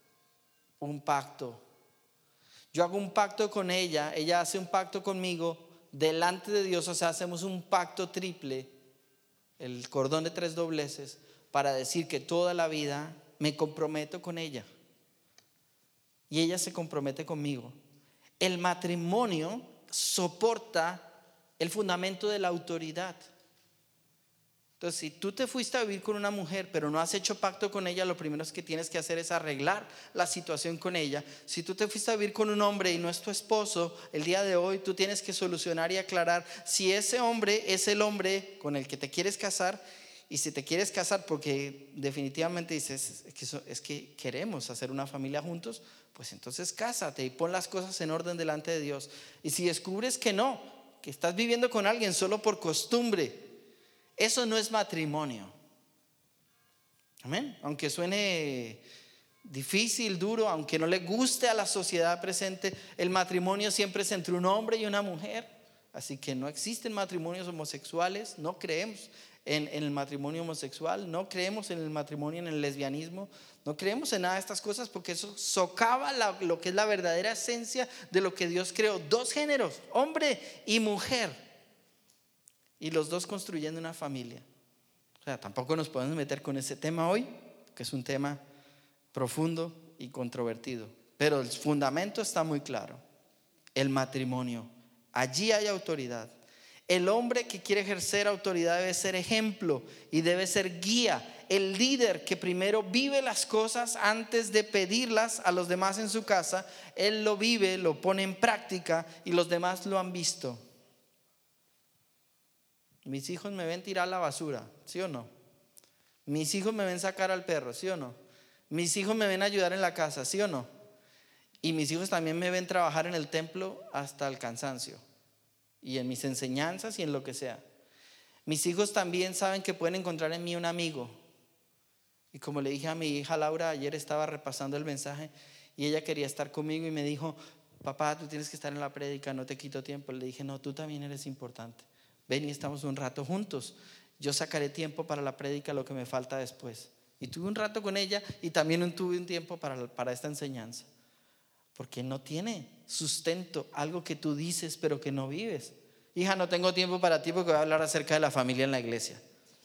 Yo hago un pacto con ella, ella hace un pacto conmigo delante de Dios. O sea, hacemos un pacto triple, el cordón de 3 dobleces, para decir que toda la vida me comprometo con ella y ella se compromete conmigo. El matrimonio soporta el fundamento de la autoridad. Entonces, si tú te fuiste a vivir con una mujer pero no has hecho pacto con ella, lo primero que tienes que hacer es arreglar la situación con ella. Si tú te fuiste a vivir con un hombre y no es tu esposo, el día de hoy tú tienes que solucionar y aclarar si ese hombre es el hombre con el que te quieres casar. Y si te quieres casar porque definitivamente dices es que queremos hacer una familia juntos, pues entonces cásate y pon las cosas en orden delante de Dios. Y si descubres que no, que estás viviendo con alguien solo por costumbre, eso no es matrimonio. Amén. Aunque suene difícil, duro, aunque no le guste a la sociedad presente, el matrimonio siempre es entre un hombre y una mujer. Así que no existen matrimonios homosexuales. No creemos en el matrimonio homosexual. No creemos en el matrimonio, en el lesbianismo. No creemos en nada de estas cosas, porque eso socava lo que es la verdadera esencia de lo que Dios creó. 2 géneros, hombre y mujer, y los 2 construyendo una familia. O sea, tampoco nos podemos meter con ese tema hoy, que es un tema profundo y controvertido, pero el fundamento está muy claro. El matrimonio, allí hay autoridad. El hombre que quiere ejercer autoridad debe ser ejemplo y debe ser guía. El líder que primero vive las cosas antes de pedirlas a los demás en su casa, él lo vive, lo pone en práctica y los demás lo han visto. Mis hijos me ven tirar la basura, ¿sí o no? Mis hijos me ven sacar al perro, ¿sí o no? Mis hijos me ven ayudar en la casa, ¿sí o no? Y mis hijos también me ven trabajar en el templo hasta el cansancio, y en mis enseñanzas y en lo que sea. Mis hijos también saben que pueden encontrar en mí un amigo. Y como le dije a mi hija Laura, ayer estaba repasando el mensaje y ella quería estar conmigo y me dijo: papá, tú tienes que estar en la prédica, no te quito tiempo. Le dije: no, tú también eres importante. Ven y estamos un rato juntos. Yo sacaré tiempo para la prédica, lo que me falta después. Y tuve un rato con ella y también tuve un tiempo para esta enseñanza. Porque no tiene sustento algo que tú dices pero que no vives. Hija, no tengo tiempo para ti porque voy a hablar acerca de la familia en la iglesia.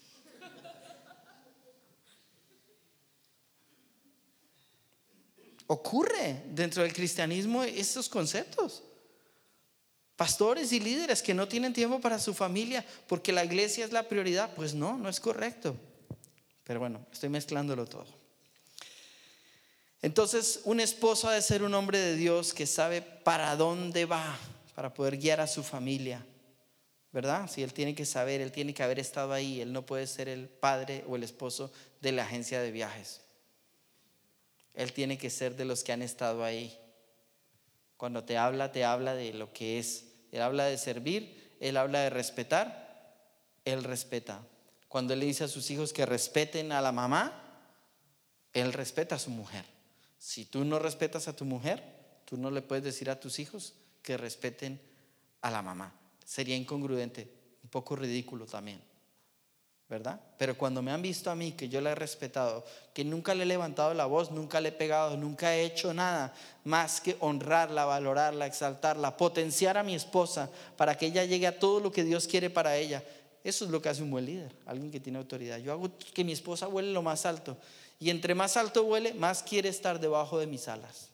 Ocurre dentro del cristianismo estos conceptos. Pastores y líderes que no tienen tiempo para su familia porque la iglesia es la prioridad. Pues no es correcto. Pero bueno, estoy mezclándolo todo. Entonces, un esposo ha de ser un hombre de Dios que sabe para dónde va para poder guiar a su familia, ¿verdad? Si él tiene que saber, él tiene que haber estado ahí. Él no puede ser el padre o el esposo de la agencia de viajes. Él tiene que ser de los que han estado ahí. Cuando te habla de lo que es. Él habla de servir, él habla de respetar, él respeta. Cuando él le dice a sus hijos que respeten a la mamá, él respeta a su mujer. Si tú no respetas a tu mujer, tú no le puedes decir a tus hijos que respeten a la mamá. sería incongruente, un poco ridículo también, ¿verdad? Pero cuando me han visto a mí, que yo la he respetado, que nunca le he levantado la voz, nunca le he pegado, nunca he hecho nada más que honrarla, valorarla, exaltarla, potenciar a mi esposa para que ella llegue a todo lo que Dios quiere para ella. Eso es lo que hace un buen líder, alguien que tiene autoridad. Yo hago que mi esposa vuele lo más alto, y entre más alto vuele, más quiere estar debajo de mis alas,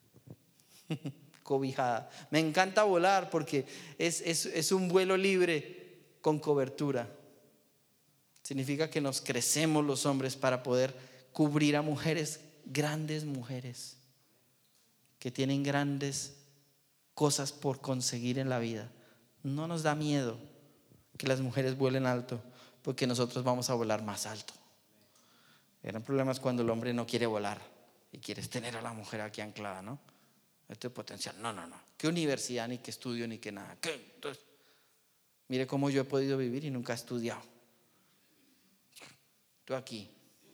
cobijada. Me encanta volar porque es un vuelo libre con cobertura. Significa que nos crecemos los hombres para poder cubrir a mujeres, grandes mujeres que tienen grandes cosas por conseguir en la vida. No nos da miedo que las mujeres vuelen alto, porque nosotros vamos a volar más alto. El gran problema es cuando el hombre no quiere volar y quieres tener a la mujer aquí anclada, ¿no? Este potencial, no. ¿Qué universidad, ni qué estudio, ni qué nada? ¿Qué? Entonces, mire cómo yo he podido vivir y nunca he estudiado. Tú aquí.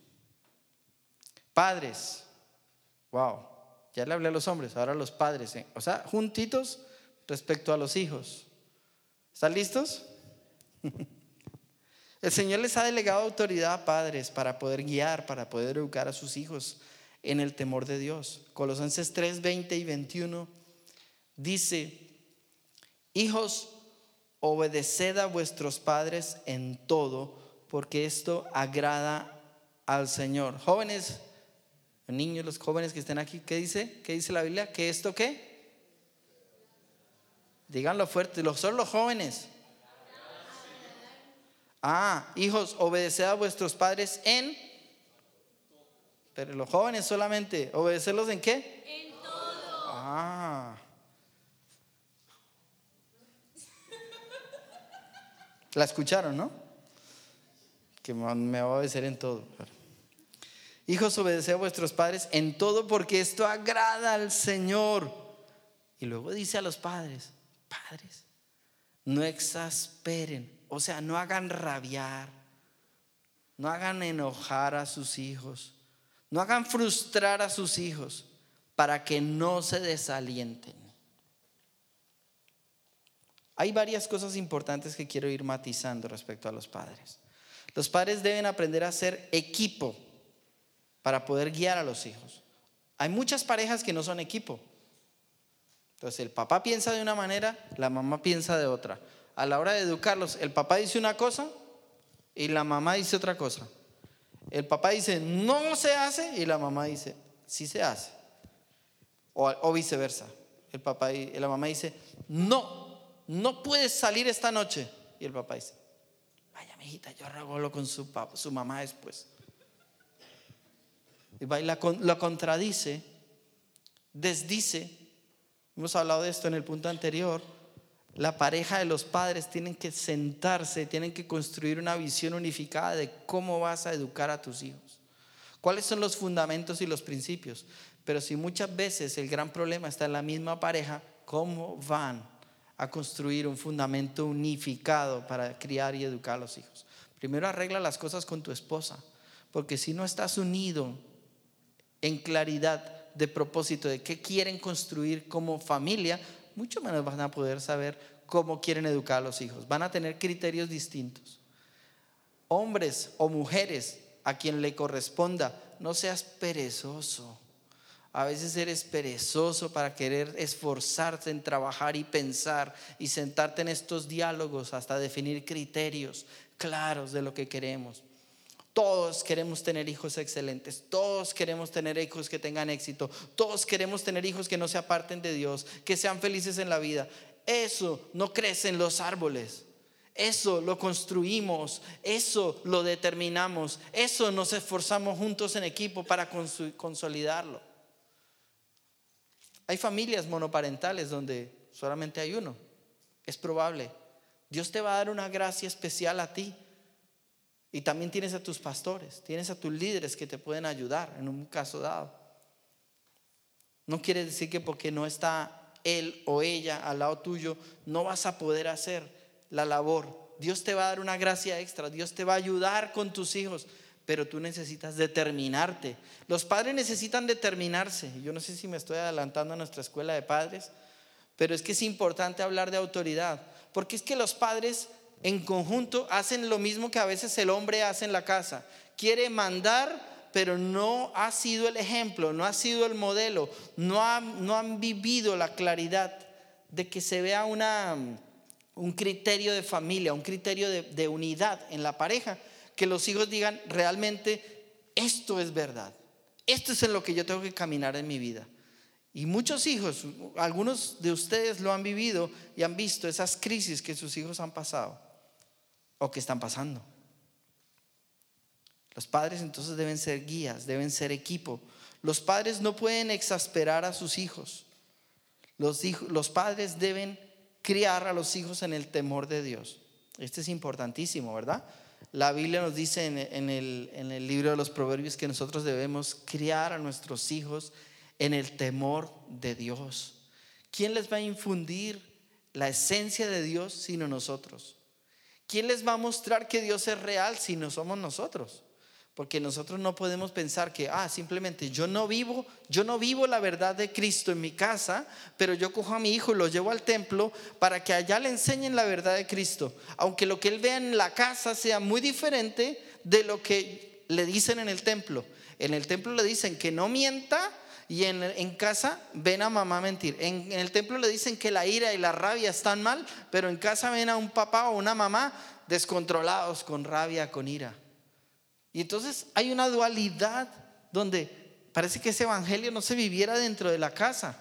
Padres, wow, ya le hablé a los hombres, ahora a los padres, o sea, juntitos respecto a los hijos. ¿Están listos? El Señor les ha delegado autoridad a padres para poder guiar, para poder educar a sus hijos en el temor de Dios. Colosenses 3, 20 y 21 dice: hijos, obedeced a vuestros padres en todo, porque esto agrada al Señor. Jóvenes, niños, los jóvenes que estén aquí, ¿qué dice? ¿Qué dice la Biblia? ¿Que esto qué? Díganlo fuerte, son los jóvenes. Hijos, obedeced a vuestros padres en... Pero los jóvenes solamente, ¿obedecerlos en qué? En todo. La escucharon, ¿no? Que me va a obedecer en todo. Hijos, obedeced a vuestros padres en todo, porque esto agrada al Señor. Y luego dice a los padres: padres, no exasperen, o sea, no hagan rabiar, no hagan enojar a sus hijos, no hagan frustrar a sus hijos, para que no se desalienten. Hay varias cosas importantes que quiero ir matizando respecto a los padres. Los padres deben aprender a ser equipo para poder guiar a los hijos. Hay muchas parejas que no son equipo. Entonces el papá piensa de una manera, la mamá piensa de otra. A la hora de educarlos, el papá dice una cosa y la mamá dice otra cosa. El papá dice no se hace y la mamá dice sí se hace. O viceversa. El papá y la mamá dice no puedes salir esta noche. Y el papá dice: vaya, mijita, yo arreglo con su mamá después. Y va y la contradice, desdice. Hemos hablado de esto en el punto anterior. La pareja de los padres tienen que sentarse, tienen que construir una visión unificada de cómo vas a educar a tus hijos, cuáles son los fundamentos y los principios. Pero si muchas veces el gran problema está en la misma pareja, ¿cómo van a construir un fundamento unificado para criar y educar a los hijos? Primero arregla las cosas con tu esposa, porque si no estás unido en claridad de propósito de qué quieren construir como familia, mucho menos van a poder saber cómo quieren educar a los hijos. Van a tener criterios distintos. Hombres o mujeres, a quien le corresponda, no seas perezoso. A veces eres perezoso para querer esforzarte en trabajar y pensar y sentarte en estos diálogos hasta definir criterios claros de lo que queremos. Todos queremos tener hijos excelentes, todos queremos tener hijos que tengan éxito, todos queremos tener hijos que no se aparten de Dios, que sean felices en la vida. Eso no crece en los árboles, eso lo construimos, eso lo determinamos, eso nos esforzamos juntos en equipo para consolidarlo. Hay familias monoparentales donde solamente hay uno. Es probable. Dios te va a dar una gracia especial a ti. Y también tienes a tus pastores, tienes a tus líderes que te pueden ayudar en un caso dado. No quiere decir que porque no está él o ella al lado tuyo, no vas a poder hacer la labor. Dios te va a dar una gracia extra, Dios te va a ayudar con tus hijos, pero tú necesitas determinarte. Los padres necesitan determinarse. Yo no sé si me estoy adelantando a nuestra escuela de padres, pero es que es importante hablar de autoridad, Porque es que los padres en conjunto hacen lo mismo que a veces el hombre hace en la casa. Quiere mandar, pero no ha sido el ejemplo, no ha sido el modelo, no han vivido la claridad de que se vea un criterio de familia, un criterio de unidad en la pareja, que los hijos digan realmente esto es verdad, esto es en lo que yo tengo que caminar en mi vida. Y muchos hijos, algunos de ustedes lo han vivido y han visto esas crisis que sus hijos han pasado o que están pasando. Los padres entonces deben ser guías, deben ser equipo. Los padres no pueden exasperar a sus hijos. Los padres deben criar a los hijos en el temor de Dios. Esto es importantísimo, ¿verdad? La Biblia nos dice en el libro de los Proverbios que nosotros debemos criar a nuestros hijos en el temor de Dios. ¿Quién les va a infundir la esencia de Dios sino nosotros? ¿Quién les va a mostrar que Dios es real si no somos nosotros? Porque nosotros no podemos pensar que simplemente yo no vivo la verdad de Cristo en mi casa, pero yo cojo a mi hijo y lo llevo al templo para que allá le enseñen la verdad de Cristo, aunque lo que él vea en la casa sea muy diferente de lo que le dicen en el templo. En el templo le dicen que no mienta y en casa ven a mamá mentir. En el templo le dicen que la ira y la rabia están mal, pero en casa ven a un papá o una mamá descontrolados, con rabia, con ira. Y entonces hay una dualidad donde parece que ese evangelio no se viviera dentro de la casa.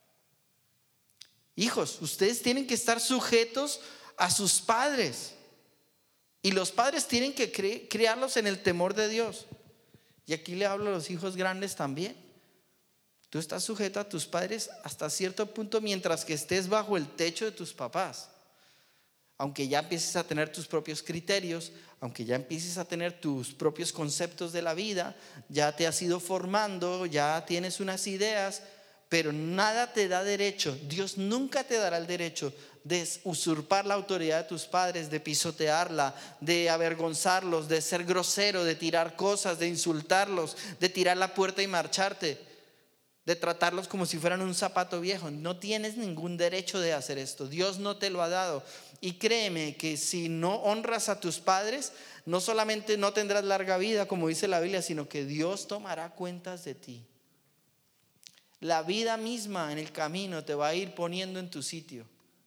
Hijos, ustedes tienen que estar sujetos a sus padres. Y los padres tienen que criarlos en el temor de Dios. Y aquí le hablo a los hijos grandes también. Tú estás sujeto a tus padres hasta cierto punto mientras que estés bajo el techo de tus papás. Aunque ya empieces a tener tus propios criterios, aunque ya empieces a tener tus propios conceptos de la vida, ya te has ido formando, ya tienes unas ideas, pero nada te da derecho, Dios nunca te dará el derecho de usurpar la autoridad de tus padres, de pisotearla, de avergonzarlos, de ser grosero, de tirar cosas, de insultarlos, de tirar la puerta y marcharte, de tratarlos como si fueran un zapato viejo. No tienes ningún derecho de hacer esto. Dios no te lo ha dado. Y créeme que si no honras a tus padres, no solamente no tendrás larga vida, como dice la Biblia, sino que Dios tomará cuentas de ti. La vida misma en el camino te va a ir poniendo en tu sitio.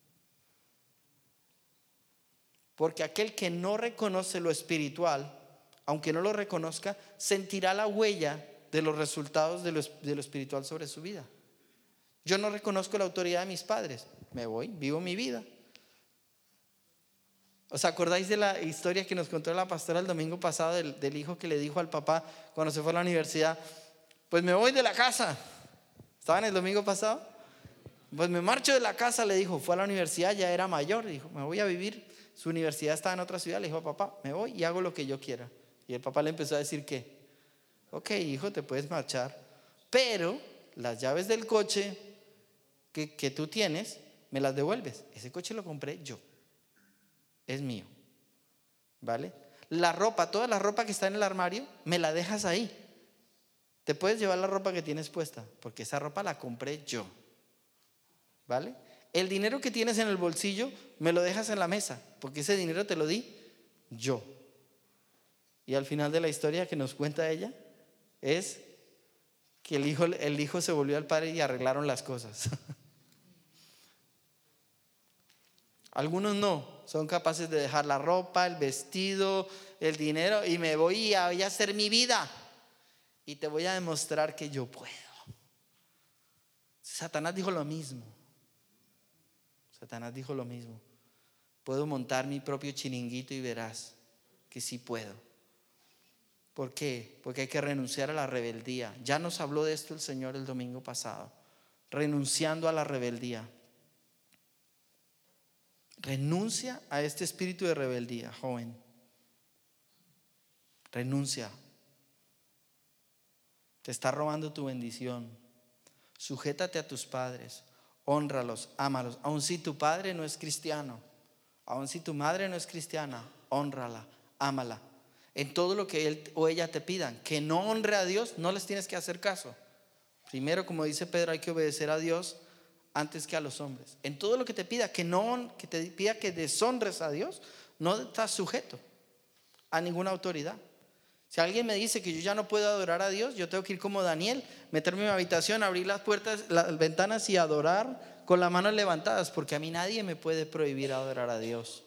Porque aquel que no reconoce lo espiritual, aunque no lo reconozca, sentirá la huella de los resultados de lo espiritual sobre su vida. Yo no reconozco la autoridad de mis padres, me voy, vivo mi vida. ¿Os acordáis de la historia que nos contó la pastora el domingo pasado del hijo que le dijo al papá cuando se fue a la universidad? Pues me voy de la casa. ¿Estaban el domingo pasado? Pues me marcho de la casa, le dijo. Fue a la universidad, ya era mayor, dijo, me voy a vivir. Su universidad estaba en otra ciudad, le dijo, papá, me voy y hago lo que yo quiera. Y el papá le empezó a decir que, ok, hijo, te puedes marchar, pero las llaves del coche que tú tienes, me las devuelves. Ese coche lo compré yo, es mío, ¿vale? La ropa, toda la ropa que está en el armario, me la dejas ahí. Te puedes llevar la ropa que tienes puesta, porque esa ropa la compré yo, ¿vale? El dinero que tienes en el bolsillo, me lo dejas en la mesa, porque ese dinero te lo di yo. Y al final de la historia que nos cuenta ella, es que el hijo se volvió al padre y arreglaron las cosas. Algunos no, son capaces de dejar la ropa, el vestido, el dinero y me voy a hacer mi vida y te voy a demostrar que yo puedo. Satanás dijo lo mismo. Satanás dijo lo mismo. Puedo montar mi propio chiringuito y verás que sí puedo. ¿Por qué? Porque hay que renunciar a la rebeldía. Ya nos habló de esto el Señor el domingo pasado. Renunciando a la rebeldía. Renuncia a este espíritu de rebeldía, joven. Renuncia. Te está robando tu bendición. Sujétate a tus padres. Hónralos, ámalos. Aun si tu padre no es cristiano, aun si tu madre no es cristiana, hónrala, ámala. En todo lo que él o ella te pidan, que no honre a Dios, no les tienes que hacer caso. Primero, como dice Pedro, hay que obedecer a Dios antes que a los hombres. En todo lo que te pida, que te pida que deshonres a Dios, no estás sujeto a ninguna autoridad. Si alguien me dice que yo ya no puedo adorar a Dios, yo tengo que ir como Daniel, meterme en mi habitación, abrir las puertas, las ventanas y adorar con las manos levantadas, porque a mí nadie me puede prohibir adorar a Dios.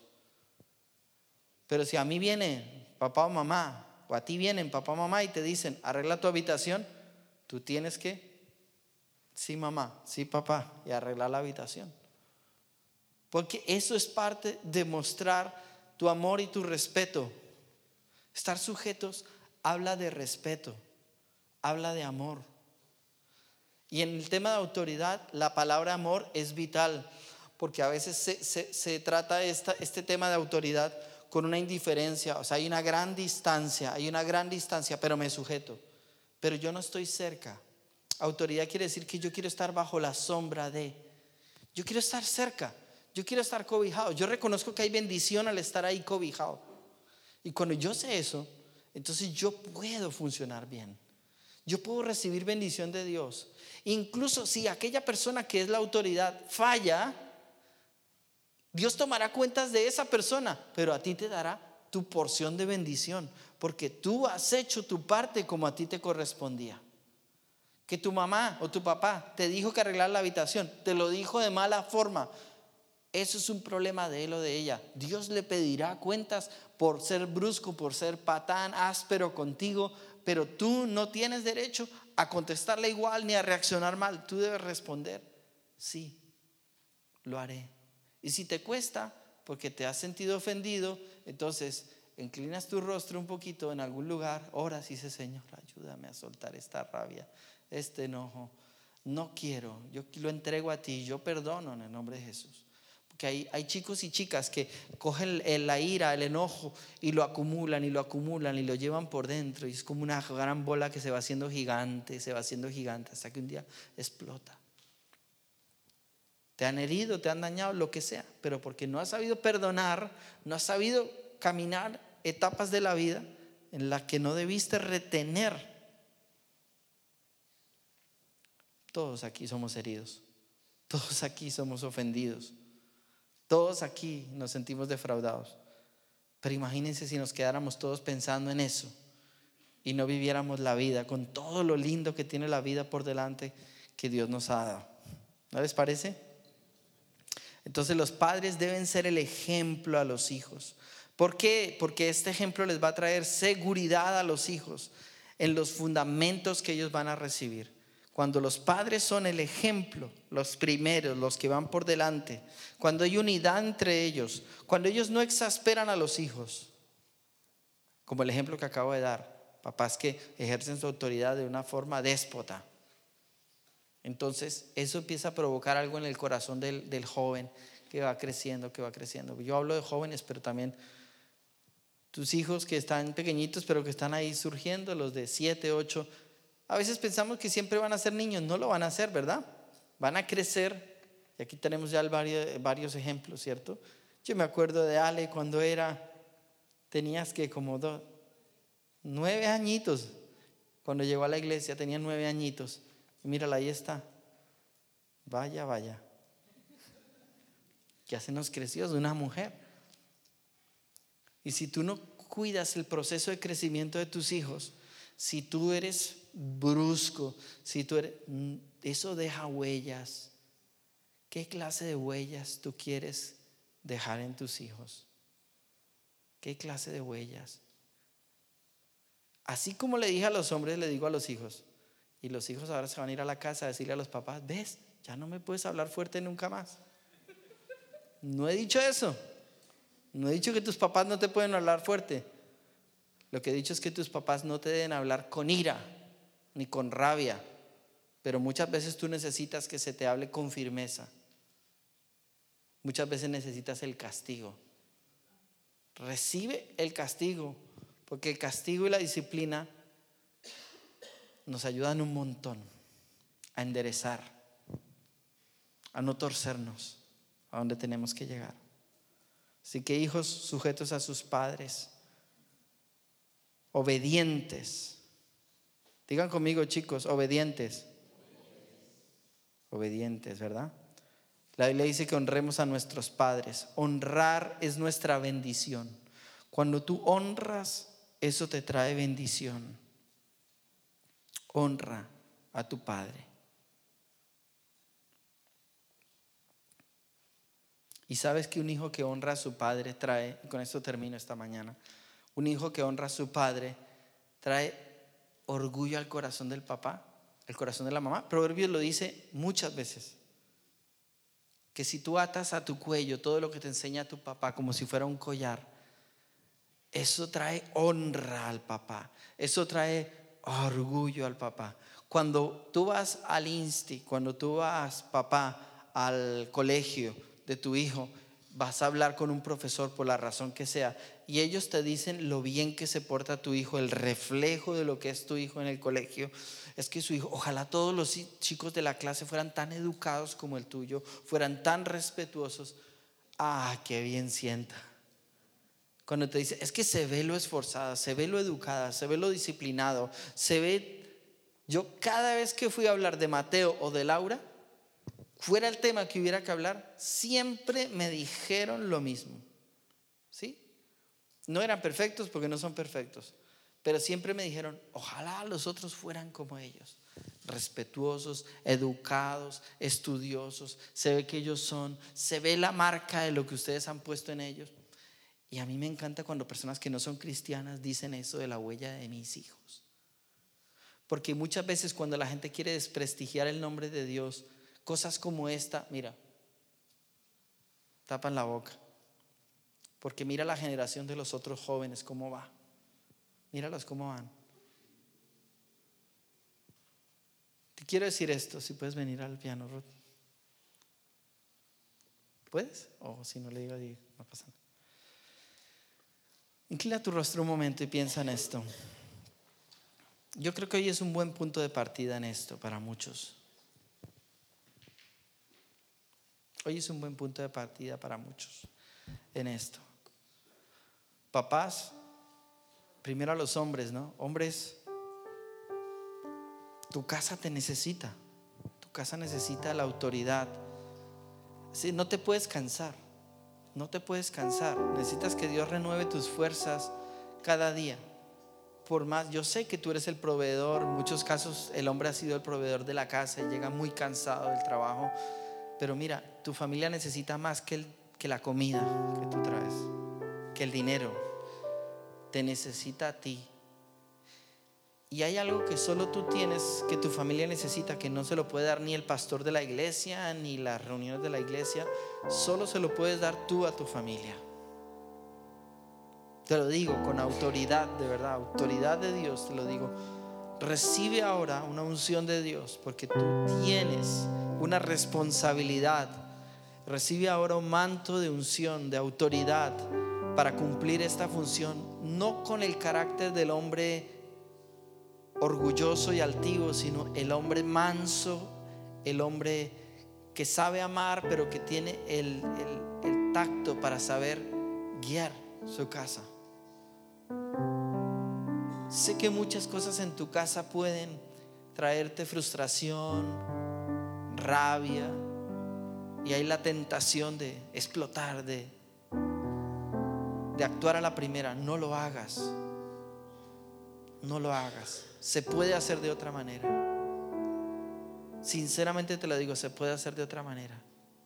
Pero si a mí viene papá o mamá, o a ti vienen papá o mamá y te dicen, arregla tu habitación, tú tienes que, sí mamá, sí papá, y arreglar la habitación. Porque eso es parte de mostrar tu amor y tu respeto. Estar sujetos habla de respeto, habla de amor. Y en el tema de autoridad, la palabra amor es vital, porque a veces se trata este tema de autoridad con una indiferencia. O sea, hay una gran distancia, pero me sujeto. Pero yo no estoy cerca. Autoridad quiere decir que yo quiero estar bajo la sombra de. Yo quiero estar cerca, yo quiero estar cobijado. Yo reconozco que hay bendición al estar ahí cobijado. Y cuando yo sé eso, entonces yo puedo funcionar bien. Yo puedo recibir bendición de Dios. Incluso si aquella persona que es la autoridad falla, Dios tomará cuentas de esa persona, pero a ti te dará tu porción de bendición, porque tú has hecho tu parte como a ti te correspondía. Que tu mamá o tu papá te dijo que arreglar la habitación, te lo dijo de mala forma, eso es un problema de él o de ella. Dios le pedirá cuentas por ser brusco, por ser patán, áspero contigo, pero tú no tienes derecho a contestarle igual ni a reaccionar mal. Tú debes responder, sí, lo haré. Y si te cuesta porque te has sentido ofendido, entonces inclinas tu rostro un poquito en algún lugar, oras y dices, Señor, ayúdame a soltar esta rabia, este enojo. No quiero, yo lo entrego a ti, yo perdono en el nombre de Jesús. Porque hay chicos y chicas que cogen la ira, el enojo y lo acumulan y lo acumulan y lo llevan por dentro, y es como una gran bola que se va haciendo gigante, hasta que un día explota. Te han herido, te han dañado, lo que sea, pero porque no has sabido perdonar, no has sabido caminar etapas de la vida en las que no debiste retener. Todos aquí somos heridos, todos aquí somos ofendidos, todos aquí nos sentimos defraudados. Pero imagínense si nos quedáramos todos pensando en eso y no viviéramos la vida con todo lo lindo que tiene la vida por delante que Dios nos ha dado. ¿No les parece? Entonces los padres deben ser el ejemplo a los hijos. ¿Por qué? Porque este ejemplo les va a traer seguridad a los hijos en los fundamentos que ellos van a recibir. Cuando los padres son el ejemplo, los primeros, los que van por delante, cuando hay unidad entre ellos, cuando ellos no exasperan a los hijos, como el ejemplo que acabo de dar, papás que ejercen su autoridad de una forma déspota. Entonces eso empieza a provocar algo en el corazón del joven que va creciendo. Yo hablo de jóvenes, pero también tus hijos que están pequeñitos, pero que están ahí surgiendo, los de 7, 8. A veces pensamos que siempre van a ser niños, no lo van a hacer, ¿verdad? Van a crecer, y aquí tenemos ya varios ejemplos, ¿cierto? Yo me acuerdo de Ale cuando tenías que como 9 añitos, cuando llegó a la iglesia tenía 9 añitos, y mírala, ahí está, vaya, ya se nos creció, es una mujer. Y si tú no cuidas el proceso de crecimiento de tus hijos, si tú eres brusco, eso deja huellas. ¿Qué clase de huellas tú quieres dejar en tus hijos? ¿Qué clase de huellas? Así como le dije a los hombres, le digo a los hijos. Y los hijos ahora se van a ir a la casa a decirle a los papás, ¿ves? Ya no me puedes hablar fuerte nunca más. No he dicho eso. No he dicho que tus papás no te pueden hablar fuerte. Lo que he dicho es que tus papás no te deben hablar con ira ni con rabia, pero muchas veces tú necesitas que se te hable con firmeza. Muchas veces necesitas el castigo. Recibe el castigo, porque el castigo y la disciplina nos ayudan un montón a enderezar, a no torcernos a donde tenemos que llegar. Así que hijos sujetos a sus padres, obedientes. Digan conmigo, chicos, obedientes. Obedientes, ¿verdad? La Biblia dice que honremos a nuestros padres. Honrar es nuestra bendición. Cuando tú honras, eso te trae bendición. Honra a tu padre. Y sabes que un hijo que honra a su padre trae, y con esto termino esta mañana, un hijo que honra a su padre trae orgullo al corazón del papá, al corazón de la mamá. Proverbios lo dice muchas veces, que si tú atas a tu cuello todo lo que te enseña tu papá como si fuera un collar, eso trae honra al papá, eso trae orgullo al papá. Cuando tú vas al Insti, cuando tú vas, papá, al colegio de tu hijo, vas a hablar con un profesor por la razón que sea, y ellos te dicen lo bien que se porta tu hijo, el reflejo de lo que es tu hijo en el colegio es que su hijo, ojalá todos los chicos de la clase fueran tan educados como el tuyo, fueran tan respetuosos. Ah, qué bien sienta. Cuando te dice, es que se ve lo esforzada, se ve lo educada, se ve lo disciplinado, se ve. Yo cada vez que fui a hablar de Mateo o de Laura, fuera el tema que hubiera que hablar, siempre me dijeron lo mismo. ¿Sí? No eran perfectos porque no son perfectos, pero siempre me dijeron, ojalá los otros fueran como ellos, respetuosos, educados, estudiosos. Se ve que ellos son, se ve la marca de lo que ustedes han puesto en ellos. Y a mí me encanta cuando personas que no son cristianas dicen eso de la huella de mis hijos. Porque muchas veces cuando la gente quiere desprestigiar el nombre de Dios, cosas como esta, mira, tapan la boca. Porque mira la generación de los otros jóvenes cómo va. Míralos cómo van. Te quiero decir esto, si puedes venir al piano, Ruth. ¿Puedes? O si no le digo, no pasa nada. Inclina tu rostro un momento y piensa en esto. Yo creo que hoy es un buen punto de partida en esto para muchos. Hoy es un buen punto de partida para muchos en esto. Papás, primero a los hombres, ¿no? Hombres, tu casa te necesita. Tu casa necesita la autoridad. Sí, no te puedes cansar. No te puedes cansar. Necesitas que Dios renueve tus fuerzas cada día. Por más, yo sé que tú eres el proveedor. En muchos casos el hombre ha sido el proveedor de la casa y llega muy cansado del trabajo. Pero mira, tu familia necesita más que la comida que tú traes, que el dinero. Te necesita a ti. Y hay algo que solo tú tienes, que tu familia necesita, que no se lo puede dar ni el pastor de la iglesia, ni las reuniones de la iglesia. Solo se lo puedes dar tú a tu familia. Te lo digo con autoridad, de verdad, autoridad de Dios, te lo digo. Recibe ahora una unción de Dios, porque tú tienes una responsabilidad. Recibe ahora un manto de unción, de autoridad, para cumplir esta función, no con el carácter del hombre orgulloso y altivo, sino el hombre manso, el hombre que sabe amar, pero que tiene el tacto para saber guiar su casa. Sé que muchas cosas en tu casa pueden traerte frustración, rabia, y hay la tentación de explotar, de actuar a la primera. No lo hagas. No lo hagas. Se puede hacer de otra manera. Sinceramente te lo digo, se puede hacer de otra manera.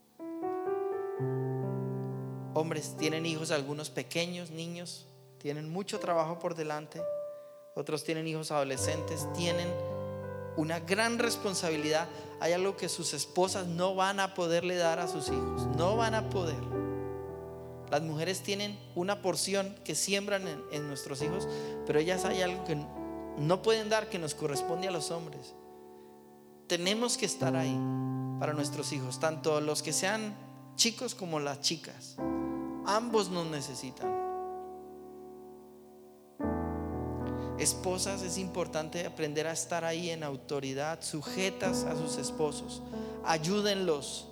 Hombres tienen hijos, algunos pequeños, niños, tienen mucho trabajo por delante. Otros tienen hijos adolescentes, tienen una gran responsabilidad. Hay algo que sus esposas no van a poderle dar a sus hijos. No van a poder. Las mujeres tienen una porción que siembran en nuestros hijos, pero ellas hay algo que no pueden dar, que nos corresponde a los hombres. Tenemos que estar ahí para nuestros hijos, tanto los que sean chicos como las chicas. Ambos nos necesitan. Esposas, es importante aprender a estar ahí en autoridad, sujetas a sus esposos. Ayúdenlos.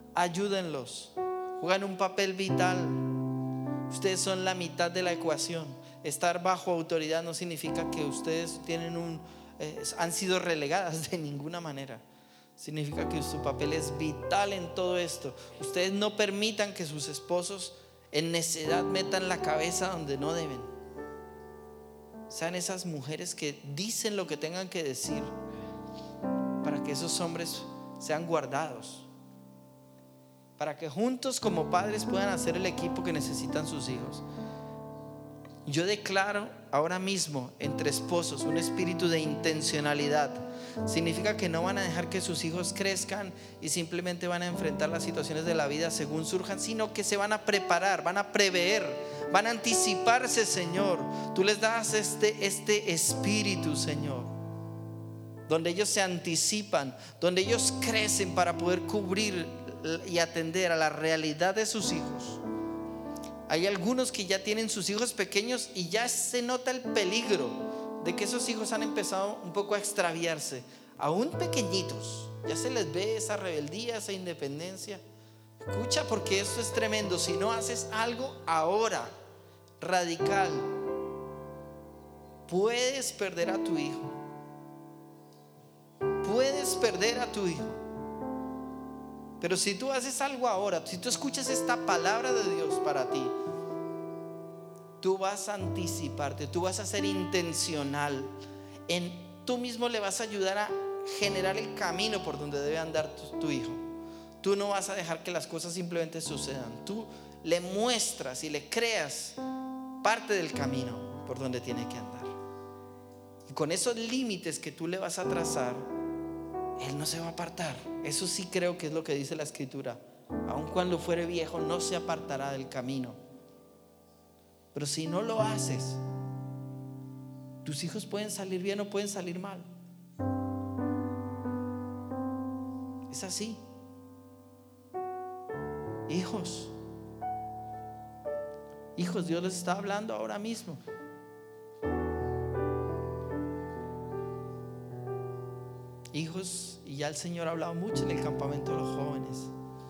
Juegan un papel vital. Ustedes son la mitad de la ecuación. Estar bajo autoridad no significa que ustedes han sido relegadas de ninguna manera. significa que su papel es vital en todo esto. Ustedes no permitan que sus esposos en necedad metan la cabeza donde no deben. Sean esas mujeres que dicen lo que tengan que decir para que esos hombres sean guardados, para que juntos como padres puedan hacer el equipo que necesitan sus hijos. Yo declaro ahora mismo entre esposos un espíritu de intencionalidad. Significa que no van a dejar que sus hijos crezcan y simplemente van a enfrentar las situaciones de la vida según surjan, sino que se van a preparar, van a prever, van a anticiparse, Señor. Tú les das este espíritu, Señor, donde ellos se anticipan, donde ellos crecen para poder cubrir y atender a la realidad de sus hijos. Hay algunos que ya tienen sus hijos pequeños y ya se nota el peligro de que esos hijos han empezado un poco a extraviarse, aún pequeñitos. Ya se les ve esa rebeldía, esa independencia. Escucha, porque esto es tremendo. Si no haces algo ahora radical, puedes perder a tu hijo. Puedes perder a tu hijo. Pero si tú haces algo ahora, si tú escuchas esta palabra de Dios para ti, tú vas a anticiparte, tú vas a ser intencional. Tú mismo le vas a ayudar a generar el camino por donde debe andar tu hijo. Tú no vas a dejar que las cosas simplemente sucedan. Tú le muestras y le creas parte del camino por donde tiene que andar. Y con esos límites que tú le vas a trazar, él no se va a apartar. Eso sí creo que es lo que dice la Escritura. Aun cuando fuere viejo, no se apartará del camino. Pero si no lo haces, tus hijos pueden salir bien o pueden salir mal. Es así. Hijos, Dios les está hablando ahora mismo. Hijos, y ya el Señor ha hablado mucho en el campamento de los jóvenes,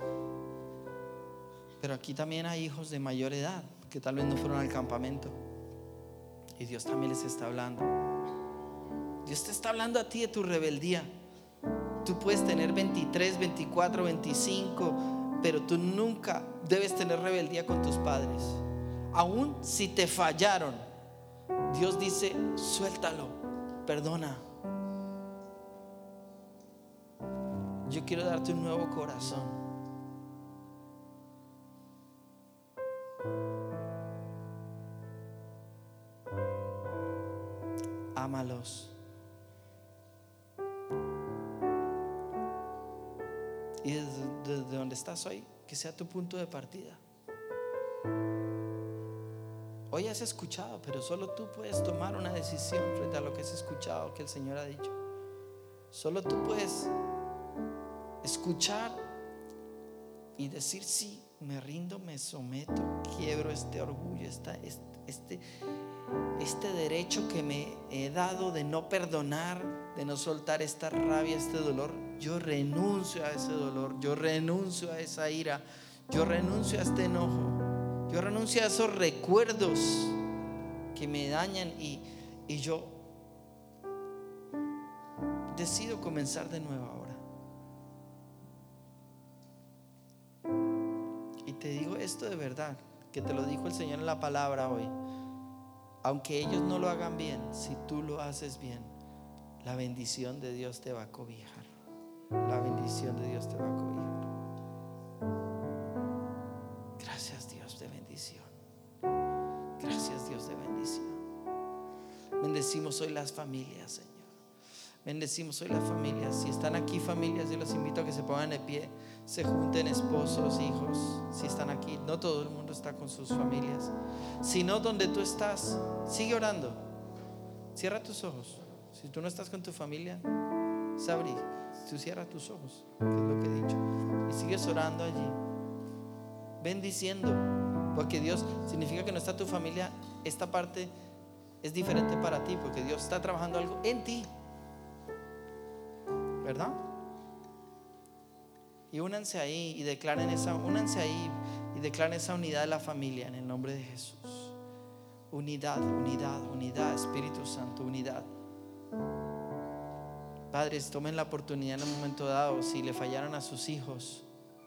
pero aquí también hay hijos de mayor edad que tal vez no fueron al campamento, y Dios también les está hablando. Dios te está hablando a ti de tu rebeldía. Tú puedes tener 23, 24, 25, pero tú nunca debes tener rebeldía con tus padres. Aún si te fallaron, Dios dice: suéltalo, perdona. Yo quiero darte un nuevo corazón. Ámalos. Y desde donde estás hoy, que sea tu punto de partida. Hoy has escuchado, pero solo tú puedes tomar una decisión frente a lo que has escuchado, que el Señor ha dicho. Solo tú puedes escuchar y decir: sí, me rindo, me someto, quiebro este orgullo, este derecho que me he dado de no perdonar, de no soltar esta rabia, este dolor. Yo renuncio a ese dolor, yo renuncio a esa ira, yo renuncio a este enojo, yo renuncio a esos recuerdos que me dañan, y yo decido comenzar de nuevo ahora. Y te digo esto de verdad, que te lo dijo el Señor en la palabra hoy. Aunque ellos no lo hagan bien, si tú lo haces bien, la bendición de Dios te va a cobijar. La bendición de Dios te va a cobijar. Gracias, Dios de bendición. Gracias, Dios de bendición. Bendecimos hoy las familias, Señor. Bendecimos hoy las familias. Si están aquí familias, yo los invito a que se pongan de pie, se junten esposos, hijos. Si están aquí, no todo el mundo está con sus familias. Si no, donde tú estás, sigue orando. Cierra tus ojos. Si tú no estás con tu familia, Sabri, tú cierra tus ojos, que es lo que he dicho, y sigues orando allí, bendiciendo, porque Dios, significa que no está tu familia. Esta parte es diferente para ti, porque Dios está trabajando algo en ti, ¿verdad? Y únanse ahí y declaren esa unidad de la familia en el nombre de Jesús. Unidad, unidad, unidad, Espíritu Santo, unidad. Padres, tomen la oportunidad en un momento dado, si le fallaron a sus hijos,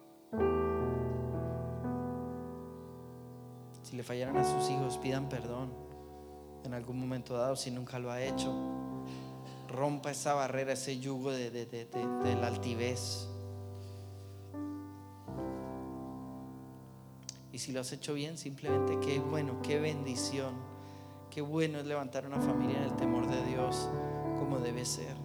si le fallaron a sus hijos, pidan perdón en algún momento dado si nunca lo ha hecho. Rompa esa barrera, ese yugo de la altivez. Y si lo has hecho bien, simplemente qué bueno, qué bendición, qué bueno es levantar una familia en el temor de Dios como debe ser.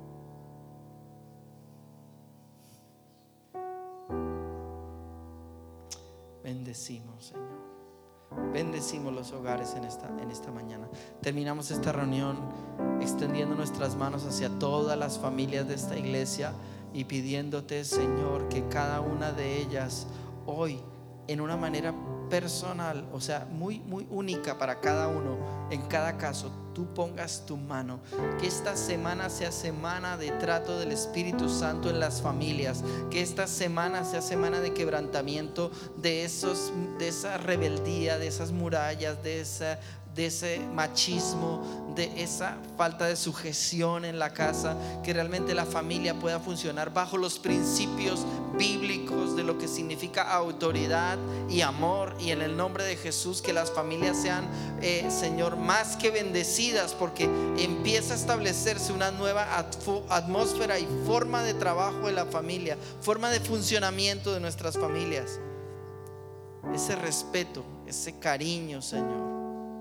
Bendecimos, Señor. Bendecimos los hogares en esta mañana. Terminamos esta reunión extendiendo nuestras manos hacia todas las familias de esta iglesia y pidiéndote, Señor, que cada una de ellas hoy, en una manera personal, o sea, muy única para cada uno, en cada caso, tú pongas tu mano. Que esta semana sea semana de trato del Espíritu Santo en las familias. Que esta semana sea semana de quebrantamiento de esa rebeldía, de esas murallas, de ese machismo, de esa falta de sujeción en la casa. Que realmente la familia pueda funcionar bajo los principios bíblicos de lo que significa autoridad y amor. Y en el nombre de Jesús, que las familias sean, Señor, más que bendecidas, porque empieza a establecerse una nueva atmósfera y forma de trabajo de la familia, forma de funcionamiento de nuestras familias. Ese respeto, ese cariño, Señor,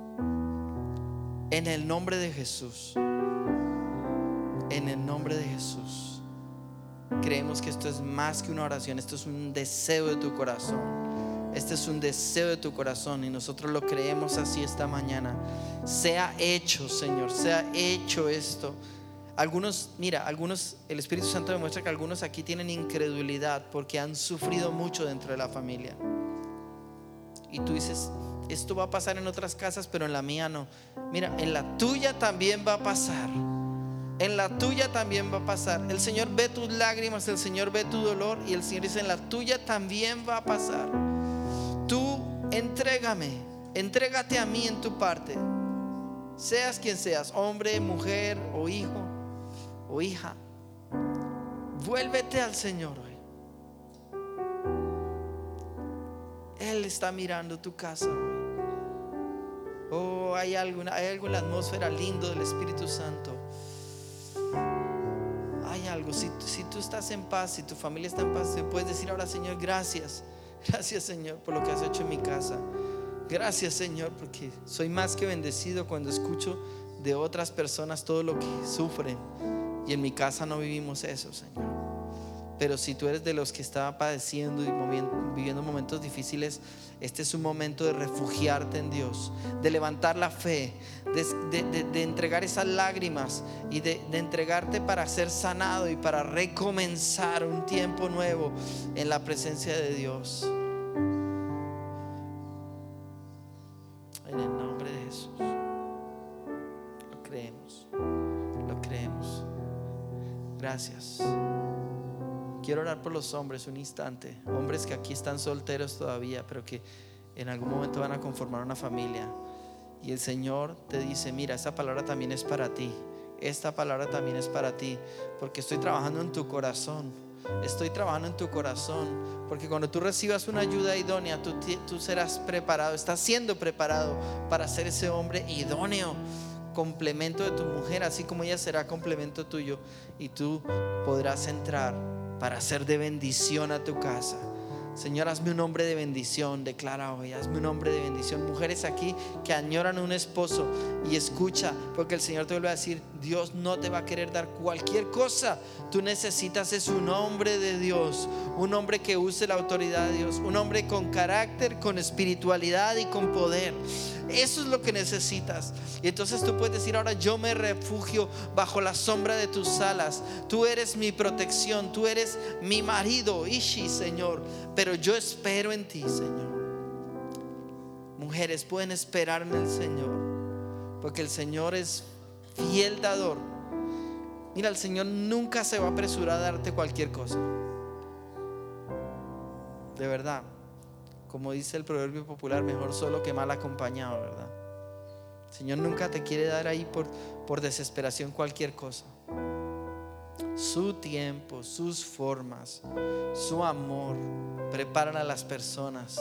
en el nombre de Jesús. En el nombre de Jesús. Creemos que esto es más que una oración. Esto es un deseo de tu corazón. Este es un deseo de tu corazón y nosotros lo creemos así esta mañana. Sea hecho, Señor, sea hecho esto. Algunos, el Espíritu Santo demuestra que algunos aquí tienen incredulidad porque han sufrido mucho dentro de la familia. Y tú dices, esto va a pasar en otras casas, pero en la mía no. Mira, en la tuya también va a pasar. En la tuya también va a pasar. El Señor ve tus lágrimas, el Señor ve tu dolor, y el Señor dice, en la tuya también va a pasar. Tú entrégate a mí en tu parte. Seas quien seas, hombre, mujer o hijo o hija, vuélvete al Señor hoy. Él está mirando tu casa hoy. Oh, hay algo en la atmósfera lindo del Espíritu Santo. Hay algo, si tú estás en paz, si tu familia está en paz, te puedes decir ahora, Señor, gracias Señor por lo que has hecho en mi casa. Gracias, Señor, porque soy más que bendecido cuando escucho de otras personas todo lo que sufren, y en mi casa no vivimos eso, Señor. Pero si tú eres de los que estaba padeciendo y viviendo momentos difíciles, este es un momento de refugiarte en Dios, de levantar la fe, de entregar esas lágrimas y de entregarte para ser sanado y para recomenzar un tiempo nuevo en la presencia de Dios. En el nombre de Jesús. Lo creemos. Gracias. Quiero orar por los hombres un instante. Hombres que aquí están solteros todavía, pero que en algún momento van a conformar una familia. Y el Señor te dice, mira, esta palabra también es para ti. Esta palabra también es para ti, porque estoy trabajando en tu corazón. Estoy trabajando en tu corazón, porque cuando tú recibas una ayuda idónea, tú serás preparado, estás siendo preparado para ser ese hombre idóneo, complemento de tu mujer, así como ella será complemento tuyo, y tú podrás entrar para ser de bendición a tu casa. Señor, hazme un hombre de bendición, declara hoy, hazme un hombre de bendición. Mujeres aquí que añoran un esposo, y escucha, porque el Señor te vuelve a decir, Dios no te va a querer dar cualquier cosa. Tú necesitas es un hombre de Dios, un hombre que use la autoridad de Dios, un hombre con carácter, con espiritualidad y con poder. Eso es lo que necesitas. Y entonces tú puedes decir ahora, yo me refugio bajo la sombra de tus alas. Tú eres mi protección, tú eres mi marido, Ishi, Señor, pero yo espero en ti, Señor. Mujeres pueden esperar en el Señor, porque el Señor es fiel dador. Mira, el Señor nunca se va a apresurar a darte cualquier cosa. De verdad, como dice el proverbio popular, mejor solo que mal acompañado, ¿verdad? El Señor nunca te quiere dar ahí por desesperación cualquier cosa. su tiempo, sus formas, su amor preparan a las personas.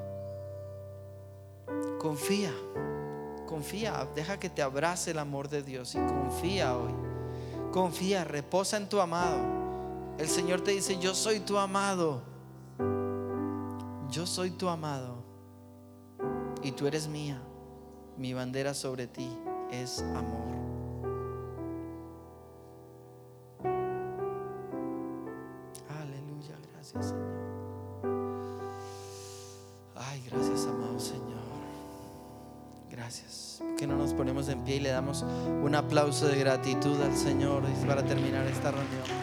Confía, confía, deja que te abrace el amor de Dios y confía hoy. Confía, reposa en tu amado. El Señor te dice: yo soy tu amado. Yo soy tu amado y tú eres mía. Mi bandera sobre ti es amor. Aleluya, gracias, Señor. Ay, gracias, amado Señor. Gracias. ¿Por qué no nos ponemos en pie y le damos un aplauso de gratitud al Señor para terminar esta reunión?